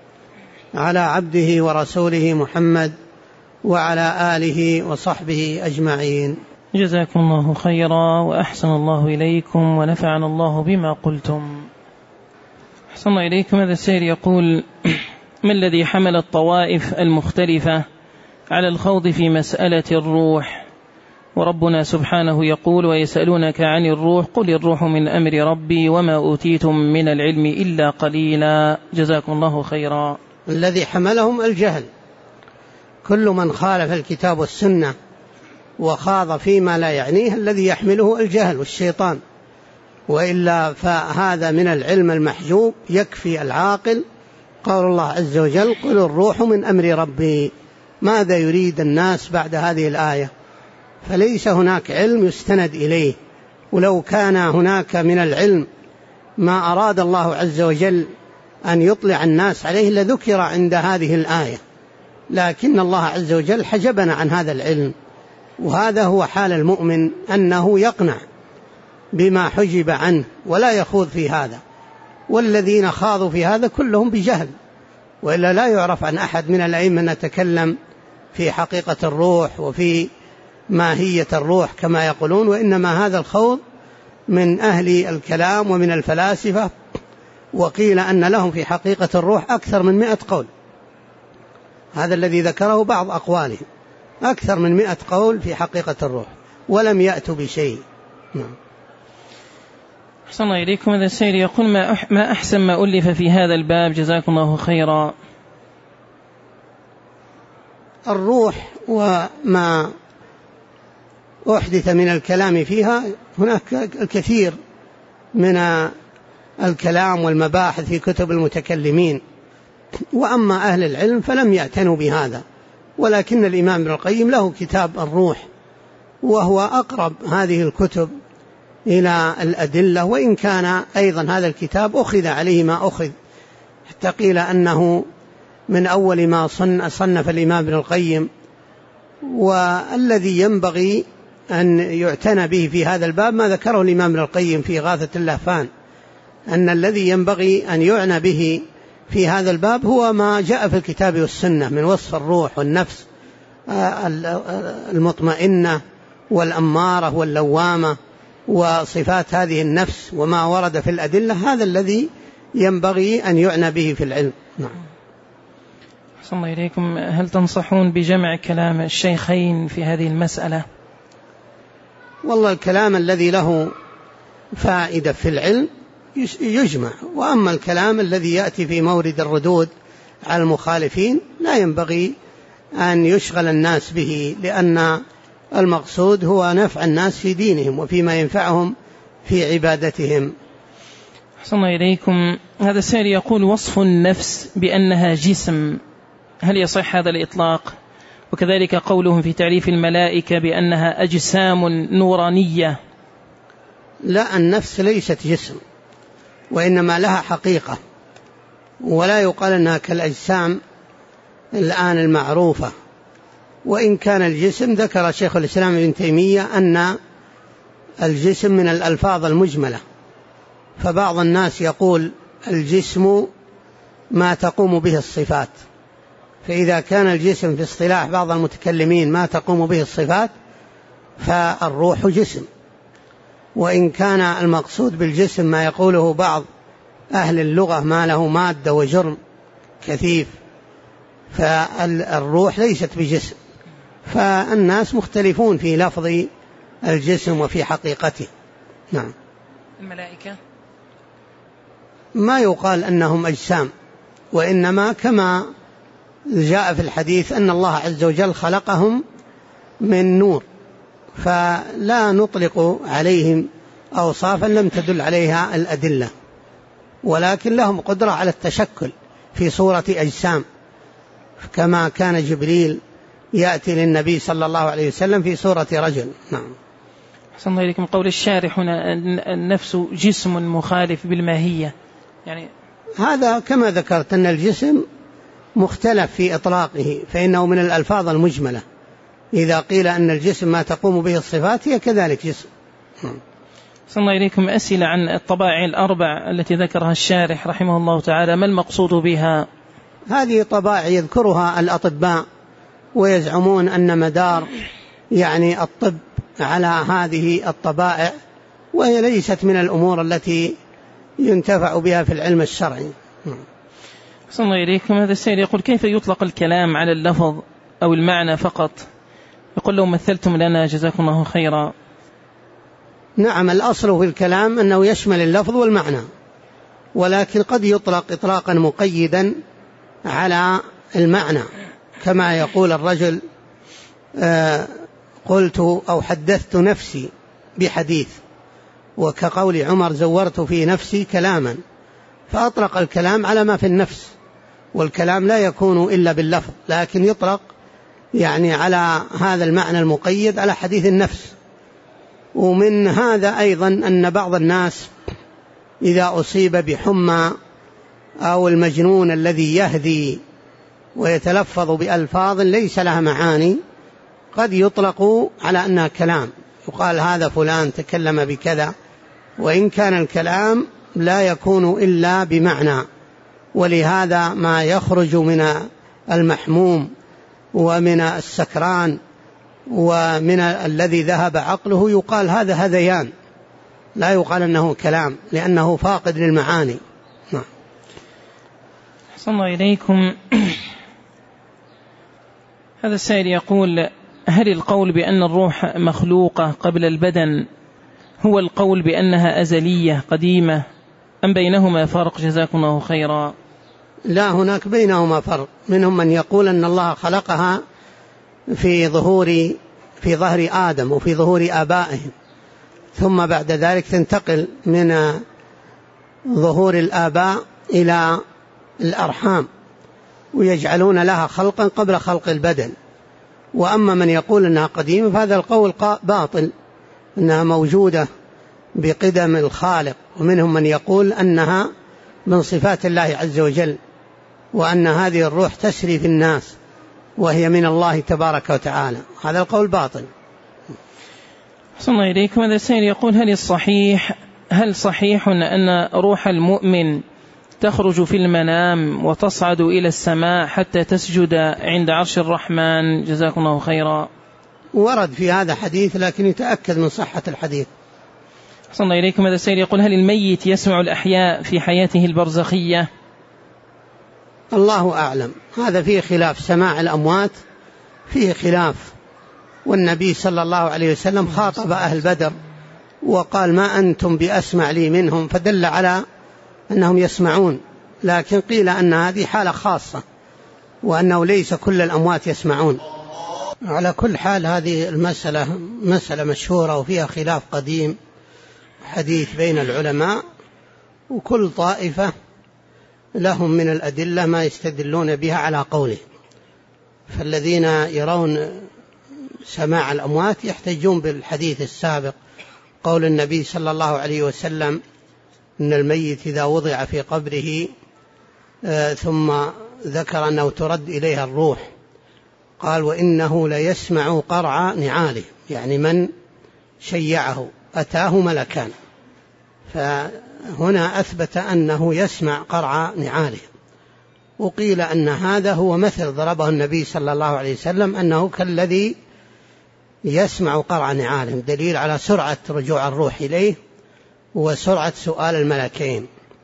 على عبده ورسوله محمد وعلى آله وصحبه أجمعين. جزاكم الله خيرا وأحسن الله إليكم ونفعنا الله بما قلتم. أحسن الله إليكم. هذا السائل يقول: ما الذي حمل الطوائف المختلفة على الخوض في مسألة الروح، وربنا سبحانه يقول: ويسألونك عن الروح قل الروح من أمر ربي وما أوتيتم من العلم إلا قليلا. جزاكم الله خيرا. الذي حملهم الجهل، كل من خالف الكتاب والسنة وخاض فيما لا يعنيه الذي يحمله الجهل والشيطان، وإلا فهذا من العلم المحجوب. يكفي العاقل قول الله عز وجل: قل الروح من أمر ربي. ماذا يريد الناس بعد هذه الآية؟ فليس هناك علم يستند إليه، ولو كان هناك من العلم ما أراد الله عز وجل أن يطلع الناس عليه لذكر عند هذه الآية، لكن الله عز وجل حجبنا عن هذا العلم. وهذا هو حال المؤمن، أنه يقنع بما حجب عنه ولا يخوض في هذا، والذين خاضوا في هذا كلهم بجهل، وإلا لا يعرف عن أحد من الأئمة نتكلم في حقيقة الروح وفي ماهية الروح كما يقولون، وإنما هذا الخوض من أهل الكلام ومن الفلاسفة، وقيل أن لهم في حقيقة الروح أكثر من 100 قول. هذا الذي ذكره بعض أقوالهم، أكثر من 100 قول في حقيقة الروح، ولم يأتوا بشيء. أحسن الله إليكم. هذا السائل يقول: ما أحسن ما ألف في هذا الباب، جزاكم الله خيرا. الروح وما أحدث من الكلام فيها، هناك الكثير من الكلام والمباحث في كتب المتكلمين، وأما أهل العلم فلم يعتنوا بهذا، ولكن الإمام ابن القيم له كتاب الروح، وهو أقرب هذه الكتب إلى الأدلة، وإن كان أيضا هذا الكتاب أخذ عليه ما أخذ، حتى قيل أنه من أول ما صنف الإمام ابن القيم. والذي ينبغي أن يعتنى به في هذا الباب ما ذكره الإمام ابن القيم في إغاثة اللهفان، أن الذي ينبغي أن يعنى به في هذا الباب هو ما جاء في الكتاب والسنة من وصف الروح والنفس المطمئنة والأمارة واللوامة وصفات هذه النفس وما ورد في الأدلة، هذا الذي ينبغي أن يعنى به في العلم. نعم. أحسن الله إليكم. هل تنصحون بجمع كلام الشيخين في هذه المسألة؟ والله الكلام الذي له فائدة في العلم يجمع، وأما الكلام الذي يأتي في مورد الردود على المخالفين لا ينبغي أن يشغل الناس به، لأن المقصود هو نفع الناس في دينهم وفيما ينفعهم في عبادتهم. أحسن الله إليكم. هذا السائل يقول: وصف النفس بأنها جسم، هل يصح هذا الإطلاق؟ وكذلك قولهم في تعريف الملائكة بأنها أجسام نورانية. لا، النفس ليست جسم، وإنما لها حقيقة، ولا يقال أنها كالأجسام الآن المعروفة. وإن كان الجسم، ذكر شيخ الإسلام ابن تيمية أن الجسم من الألفاظ المجملة، فبعض الناس يقول الجسم ما تقوم به الصفات، فإذا كان الجسم في اصطلاح بعض المتكلمين ما تقوم به الصفات فالروح جسم. وإن كان المقصود بالجسم ما يقوله بعض أهل اللغة ما له مادة وجرم كثيف، فالروح ليست بجسم. فالناس مختلفون في لفظ الجسم وفي حقيقته. نعم. الملائكة ما يقال أنهم أجسام، وإنما كما جاء في الحديث أن الله عز وجل خلقهم من نور، فلا نطلق عليهم أوصافا لم تدل عليها الأدلة، ولكن لهم قدرة على التشكل في صورة أجسام، كما كان جبريل يأتي للنبي صلى الله عليه وسلم في صورة رجل. نعم. أحسن الله إليكم. قول الشارح هنا النفس جسم مخالف بالماهية، يعني هذا كما ذكرت أن الجسم مختلف في إطلاقه، فإنه من الألفاظ المجملة. إذا قيل أن الجسم ما تقوم به الصفات هي كذلك جسم. أحسن الله إليكم. أسئلة عن الطبائع الأربع التي ذكرها الشارح رحمه الله تعالى، ما المقصود بها؟ هذه طبائع يذكرها الأطباء ويزعمون أن مدار يعني الطب على هذه الطبائع، وهي ليست من الأمور التي ينتفع بها في العلم الشرعي. أحسن الله إليكم. هذا السائل يقول: كيف يطلق الكلام على اللفظ أو المعنى فقط؟ يقول: لو مثلتم لنا جزاكم الله خيرا. نعم، الأصل في الكلام أنه يشمل اللفظ والمعنى، ولكن قد يطلق إطلاقا مقيدا على المعنى، كما يقول الرجل قلت أو حدثت نفسي بحديث، وكقول عمر زورت في نفسي كلاما، فأطلق الكلام على ما في النفس، والكلام لا يكون إلا باللفظ، لكن يطلق يعني على هذا المعنى المقيد على حديث النفس. ومن هذا أيضا أن بعض الناس إذا أصيب بحمى أو المجنون الذي يهذي ويتلفظ بألفاظ ليس لها معاني قد يطلق على أنها كلام، يقال هذا فلان تكلم بكذا، وإن كان الكلام لا يكون إلا بمعنى. ولهذا ما يخرج من المحموم ومن السكران ومن الذي ذهب عقله يقال هذا هذيان، لا يقال أنه كلام، لأنه فاقد للمعاني. نعم. أحسن الله إليكم. هذا السائل يقول: هل القول بأن الروح مخلوقة قبل البدن هو القول بأنها أزلية قديمة، أم بينهما فرق؟ جزاكم الله خيرا. لا، هناك بينهما فرق. منهم من يقول أن الله خلقها في ظهر آدم وفي ظهور آبائهم، ثم بعد ذلك تنتقل من ظهور الآباء إلى الأرحام، ويجعلون لها خلقا قبل خلق البدن. وأما من يقول أنها قديمة فهذا القول باطل، أنها موجودة بقدم الخالق. ومنهم من يقول أنها من صفات الله عز وجل، وأن هذه الروح تسري في الناس وهي من الله تبارك وتعالى. هذا القول باطل. أحسن الله إليكم. هذا السائل يقول: هل صحيح أن روح المؤمن تخرج في المنام وتصعد إلى السماء حتى تسجد عند عرش الرحمن؟ جزاكم الله خيرا. ورد في هذا حديث، لكن يتأكد من صحة الحديث. أحسن الله إليكم. هذا السائل يقول: هل الميت يسمع الأحياء في حياته البرزخية؟ الله أعلم، هذا فيه خلاف. سماع الأموات فيه خلاف، والنبي صلى الله عليه وسلم خاطب أهل بدر وقال: ما أنتم بأسمع لي منهم، فدل على أنهم يسمعون، لكن قيل أن هذه حالة خاصة، وأنه ليس كل الأموات يسمعون. على كل حال هذه المسألة مسألة مشهورة وفيها خلاف قديم حديث بين العلماء، وكل طائفة لهم من الأدلة ما يستدلون بها على قوله. فالذين يرون سماع الأموات يحتجون بالحديث السابق، قول النبي صلى الله عليه وسلم: إن الميت إذا وضع في قبره ثم ذكر أنه ترد إليها الروح، قال: وإنه ليسمع قرع نعاله، يعني من شيعه أتاه ملكان. فهنا أثبت أنه يسمع قرع نعاله. وقيل أن هذا هو مثل ضربه النبي صلى الله عليه وسلم، أنه كالذي يسمع قرع نعاله، دليل على سرعة رجوع الروح إليه وسرعة سؤال الملكين.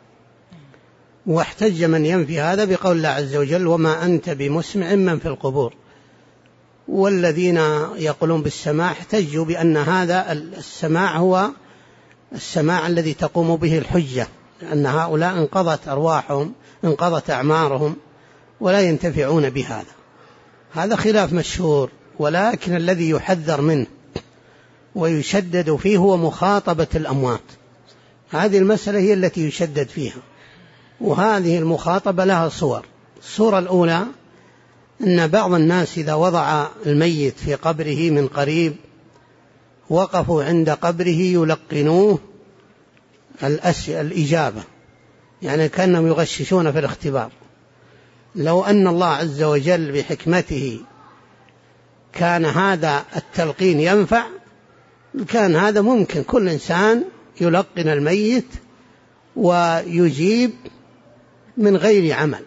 واحتج من ينفي هذا بقول الله عز وجل: وما أنت بمسمع من في القبور. والذين يقولون بالسماع احتجوا بأن هذا السماع هو السماع الذي تقوم به الحجة، لأن هؤلاء انقضت أرواحهم، انقضت أعمارهم، ولا ينتفعون بهذا. هذا خلاف مشهور، ولكن الذي يحذر منه ويشدد فيه هو مخاطبة الأموات. هذه المسألة هي التي يشدد فيها، وهذه المخاطبة لها صور. الصورة الأولى أن بعض الناس إذا وضع الميت في قبره من قريب وقفوا عند قبره يلقنوه الإجابة، يعني كأنهم يغششون في الاختبار. لو أن الله عز وجل بحكمته كان هذا التلقين ينفع، كان هذا ممكن كل إنسان يلقن الميت ويجيب من غير عمل،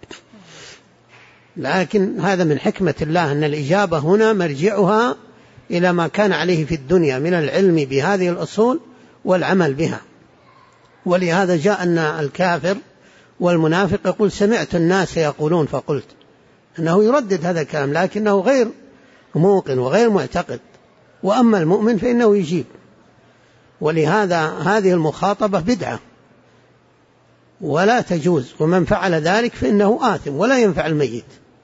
لكن هذا من حكمة الله أن الإجابة هنا مرجعها إلى ما كان عليه في الدنيا من العلم بهذه الأصول والعمل بها. ولهذا جاء أن الكافر والمنافق يقول سمعت الناس يقولون فقلت، أنه يردد هذا الكلام لكنه غير موقن وغير معتقد. وأما المؤمن فإنه يجيب. ولهذا هذه المخاطبة بدعة ولا تجوز، ومن فعل ذلك فإنه آثم ولا ينفع الميت.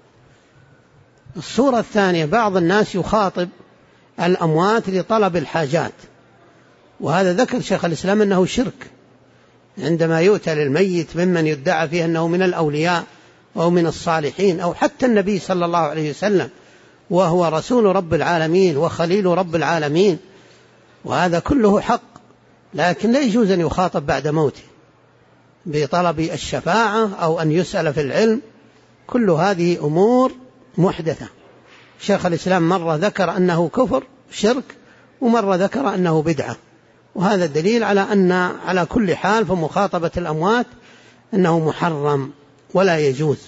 الصورة الثانية بعض الناس يخاطب الأموات لطلب الحاجات، وهذا ذكر شيخ الإسلام أنه شرك عندما يؤتى للميت ممن يدعى فيه أنه من الأولياء أو من الصالحين أو حتى النبي صلى الله عليه وسلم وهو رسول رب العالمين وخليل رب العالمين، وهذا كله حق، لكن لا يجوز أن يخاطب بعد موته بطلب الشفاعة أو أن يسأل في العلم. كل هذه أمور محدثة. شيخ الإسلام مرة ذكر أنه كفر شرك، ومرة ذكر أنه بدعة، وهذا دليل على أن على كل حال فمخاطبة الأموات أنه محرم ولا يجوز.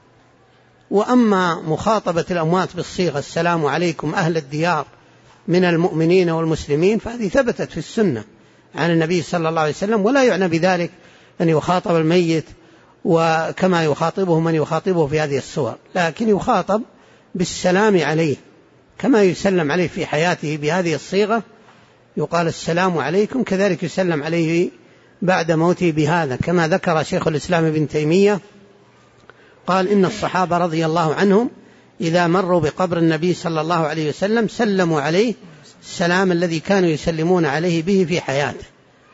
وأما مخاطبة الأموات بالصيغة السلام عليكم أهل الديار من المؤمنين والمسلمين فهذه ثبتت في السنة عن النبي صلى الله عليه وسلم، ولا يعنى بذلك أن يخاطب الميت وكما يخاطبه من يخاطبه في هذه الصور، لكن يخاطب بالسلام عليه كما يسلم عليه في حياته بهذه الصيغة، يقال السلام عليكم، كذلك يسلم عليه بعد موته بهذا، كما ذكر شيخ الإسلام ابن تيمية قال إن الصحابة رضي الله عنهم إذا مروا بقبر النبي صلى الله عليه وسلم سلموا عليه السلام الذي كانوا يسلمون عليه به في حياته.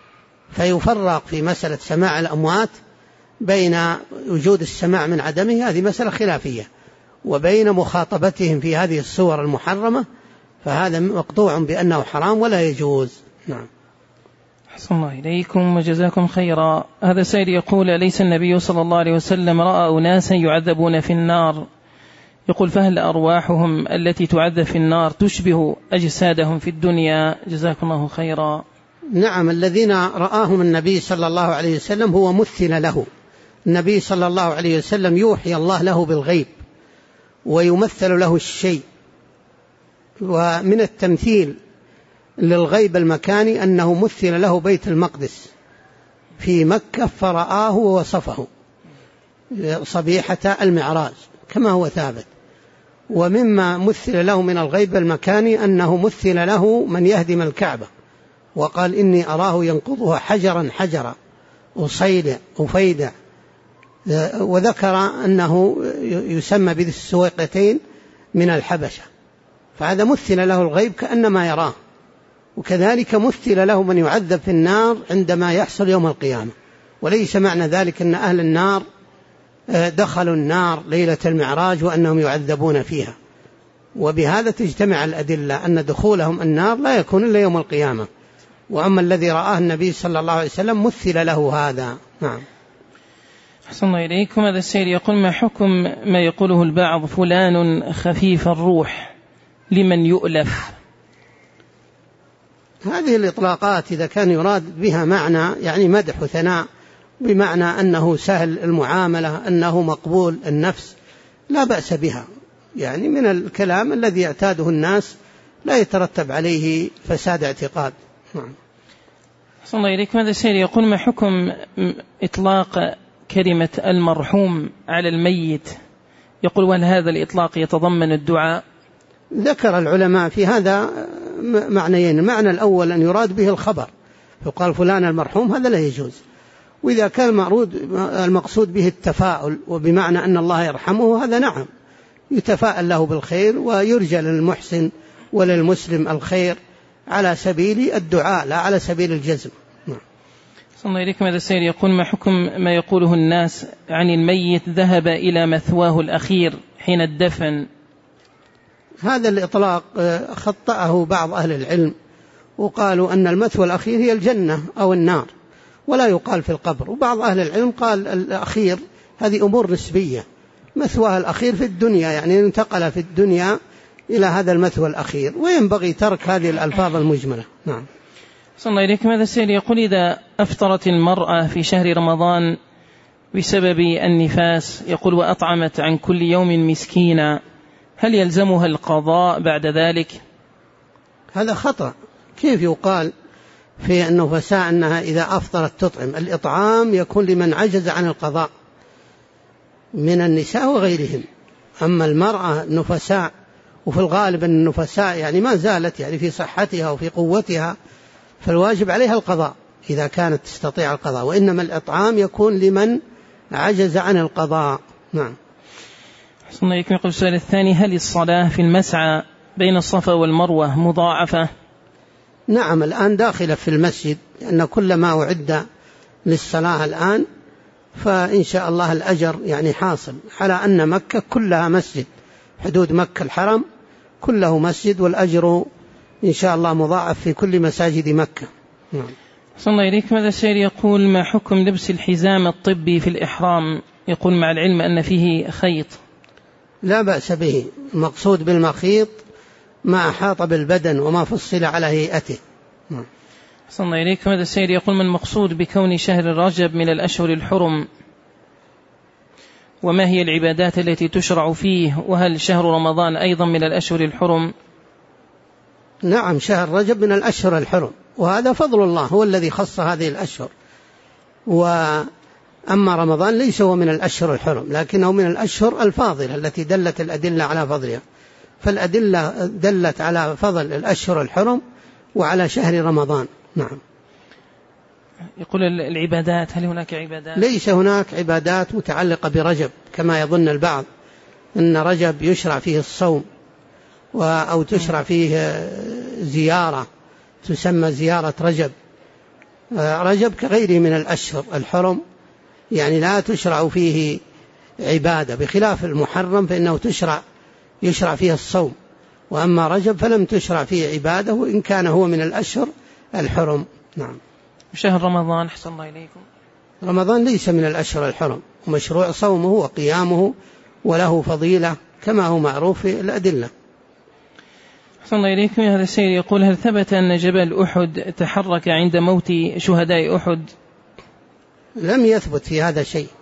فيفرق في مسألة سماع الأموات بين وجود السماع من عدمه، هذه مسألة خلافية، وبين مخاطبتهم في هذه الصور المحرمة، فهذا مقطوع بأنه حرام ولا يجوز. نعم. أحسن الله إليكم وجزاكم خيرا. هذا سائل يقول أليس النبي صلى الله عليه وسلم رأى أناسا يعذبون في النار، يقول فهل أرواحهم التي تعذب في النار تشبه أجسادهم في الدنيا؟ جزاكم الله خيرا. نعم، الذين رآهم النبي صلى الله عليه وسلم هو مثل له. النبي صلى الله عليه وسلم يوحي الله له بالغيب ويمثل له الشيء، ومن التمثيل للغيب المكاني أنه مثل له بيت المقدس في مكة فرآه ووصفه صبيحة المعراج كما هو ثابت. ومما مثل له من الغيب المكاني أنه مثل له من يهدم الكعبة وقال إني أراه ينقضها حجرا حجرا أفيدع، وذكر أنه يسمى بذي السويقتين من الحبشة، فهذا مثل له الغيب كأنما يراه. وكذلك مثل له من يعذب في النار عندما يحصل يوم القيامة، وليس معنى ذلك أن أهل النار دخلوا النار ليلة المعراج وأنهم يعذبون فيها، وبهذا تجتمع الأدلة أن دخولهم النار لا يكون إلا يوم القيامة. وأما الذي رآه النبي صلى الله عليه وسلم مثل له هذا. نعم. أحسن الله إليكم. هذا السائل يقول ما حكم ما يقوله البعض فلان خفيف الروح لمن يؤلف؟ هذه الإطلاقات إذا كان يراد بها معنى يعني مدح وثناء بمعنى أنه سهل المعاملة أنه مقبول النفس لا بأس بها، يعني من الكلام الذي يعتاده الناس لا يترتب عليه فساد اعتقاد. نعم. أحسن الله إليكم. هذا السائل يقول ما حكم إطلاق كلمة المرحوم على الميت؟ يقول وهل هذا الإطلاق يتضمن الدعاء؟ ذكر العلماء في هذا معنيين. المعنى الأول أن يراد به الخبر، يقال فلان المرحوم، هذا لا يجوز. وإذا كان المقصود به التفاؤل وبمعنى أن الله يرحمه، هذا نعم يتفاءل له بالخير ويرجى للمحسن وللمسلم الخير على سبيل الدعاء لا على سبيل الجزم. صلى الله عليكم. هذا السائل يقول: ما حكم ما يقوله الناس عن الميت ذهب إلى مثواه الأخير حين الدفن؟ هذا الإطلاق خطأه بعض أهل العلم، وقالوا أن المثوى الأخير هي الجنة أو النار، ولا يقال في القبر. وبعض أهل العلم قال الأخير هذه أمور نسبية، مثواه الأخير في الدنيا، يعني انتقل في الدنيا إلى هذا المثوى الأخير، وينبغي ترك هذه الألفاظ المجملة. نعم. صلى الله عليكم. هذا السائل يقول: إذا أفطرت المرأة في شهر رمضان بسبب النفاس، يقول، وأطعمت عن كل يوم مسكينا، هل يلزمها القضاء بعد ذلك؟ هذا خطأ. كيف يقال في النفساء أنها إذا أفطرت تطعم؟ الإطعام يكون لمن عجز عن القضاء من النساء وغيرهم. أما المرأة نفساء، وفي الغالب أن النفساء يعني ما زالت يعني في صحتها وفي قوتها، فالواجب عليها القضاء إذا كانت تستطيع القضاء، وإنما الإطعام يكون لمن عجز عن القضاء. نعم. حسن الله يكون. يقول السؤال الثاني: هل الصلاة في المسعى بين الصفا والمروة مضاعفة؟ نعم، الآن داخلة في المسجد، لأن كل ما أعد للصلاة الآن فإن شاء الله الأجر يعني حاصل، على أن مكة كلها مسجد، حدود مكة الحرم كله مسجد، والأجر إن شاء الله مضاعف في كل مساجد مكة. نعم. صلى الله عليكم. هذا السائل يقول: ما حكم لبس الحزام الطبي في الإحرام؟ يقول: مع العلم أن فيه خيط. لا بأس به، المقصود بالمخيط ما أحاط بالبدن وما فصل على هيئته. نعم. صلى الله عليكم. هذا السائل يقول: ما المقصود بكون شهر رجب من الأشهر الحرم؟ وما هي العبادات التي تشرع فيه؟ وهل شهر رمضان أيضا من الأشهر الحرم؟ نعم، شهر رجب من الأشهر الحرم، وهذا فضل الله هو الذي خص هذه الأشهر. وأما رمضان ليس هو من الأشهر الحرم، لكنه من الأشهر الفاضلة التي دلت الأدلة على فضلها، فالأدلة دلت على فضل الأشهر الحرم وعلى شهر رمضان. نعم. يقول: العبادات، هل هناك عبادات؟ ليس هناك عبادات متعلقة برجب كما يظن البعض، أن رجب يشرع فيه الصوم أو تشرع فيه زيارة تسمى زيارة رجب. رجب كغيره من الأشهر الحرم، يعني لا تشرع فيه عبادة، بخلاف المحرم فإنه يشرع فيه الصوم، وأما رجب فلم تشرع فيه عبادة وإن كان هو من الأشهر الحرم. نعم. شهر رمضان أحسن الله إليكم. رمضان ليس من الأشهر الحرم، ومشروع صومه وقيامه وله فضيلة كما هو معروف في الأدلة. أحسن الله إليكم. هذا السيد يقول: هل ثبت أن جبل أحد تحرك عند موت شهداء أحد؟ لم يثبت في هذا شيء.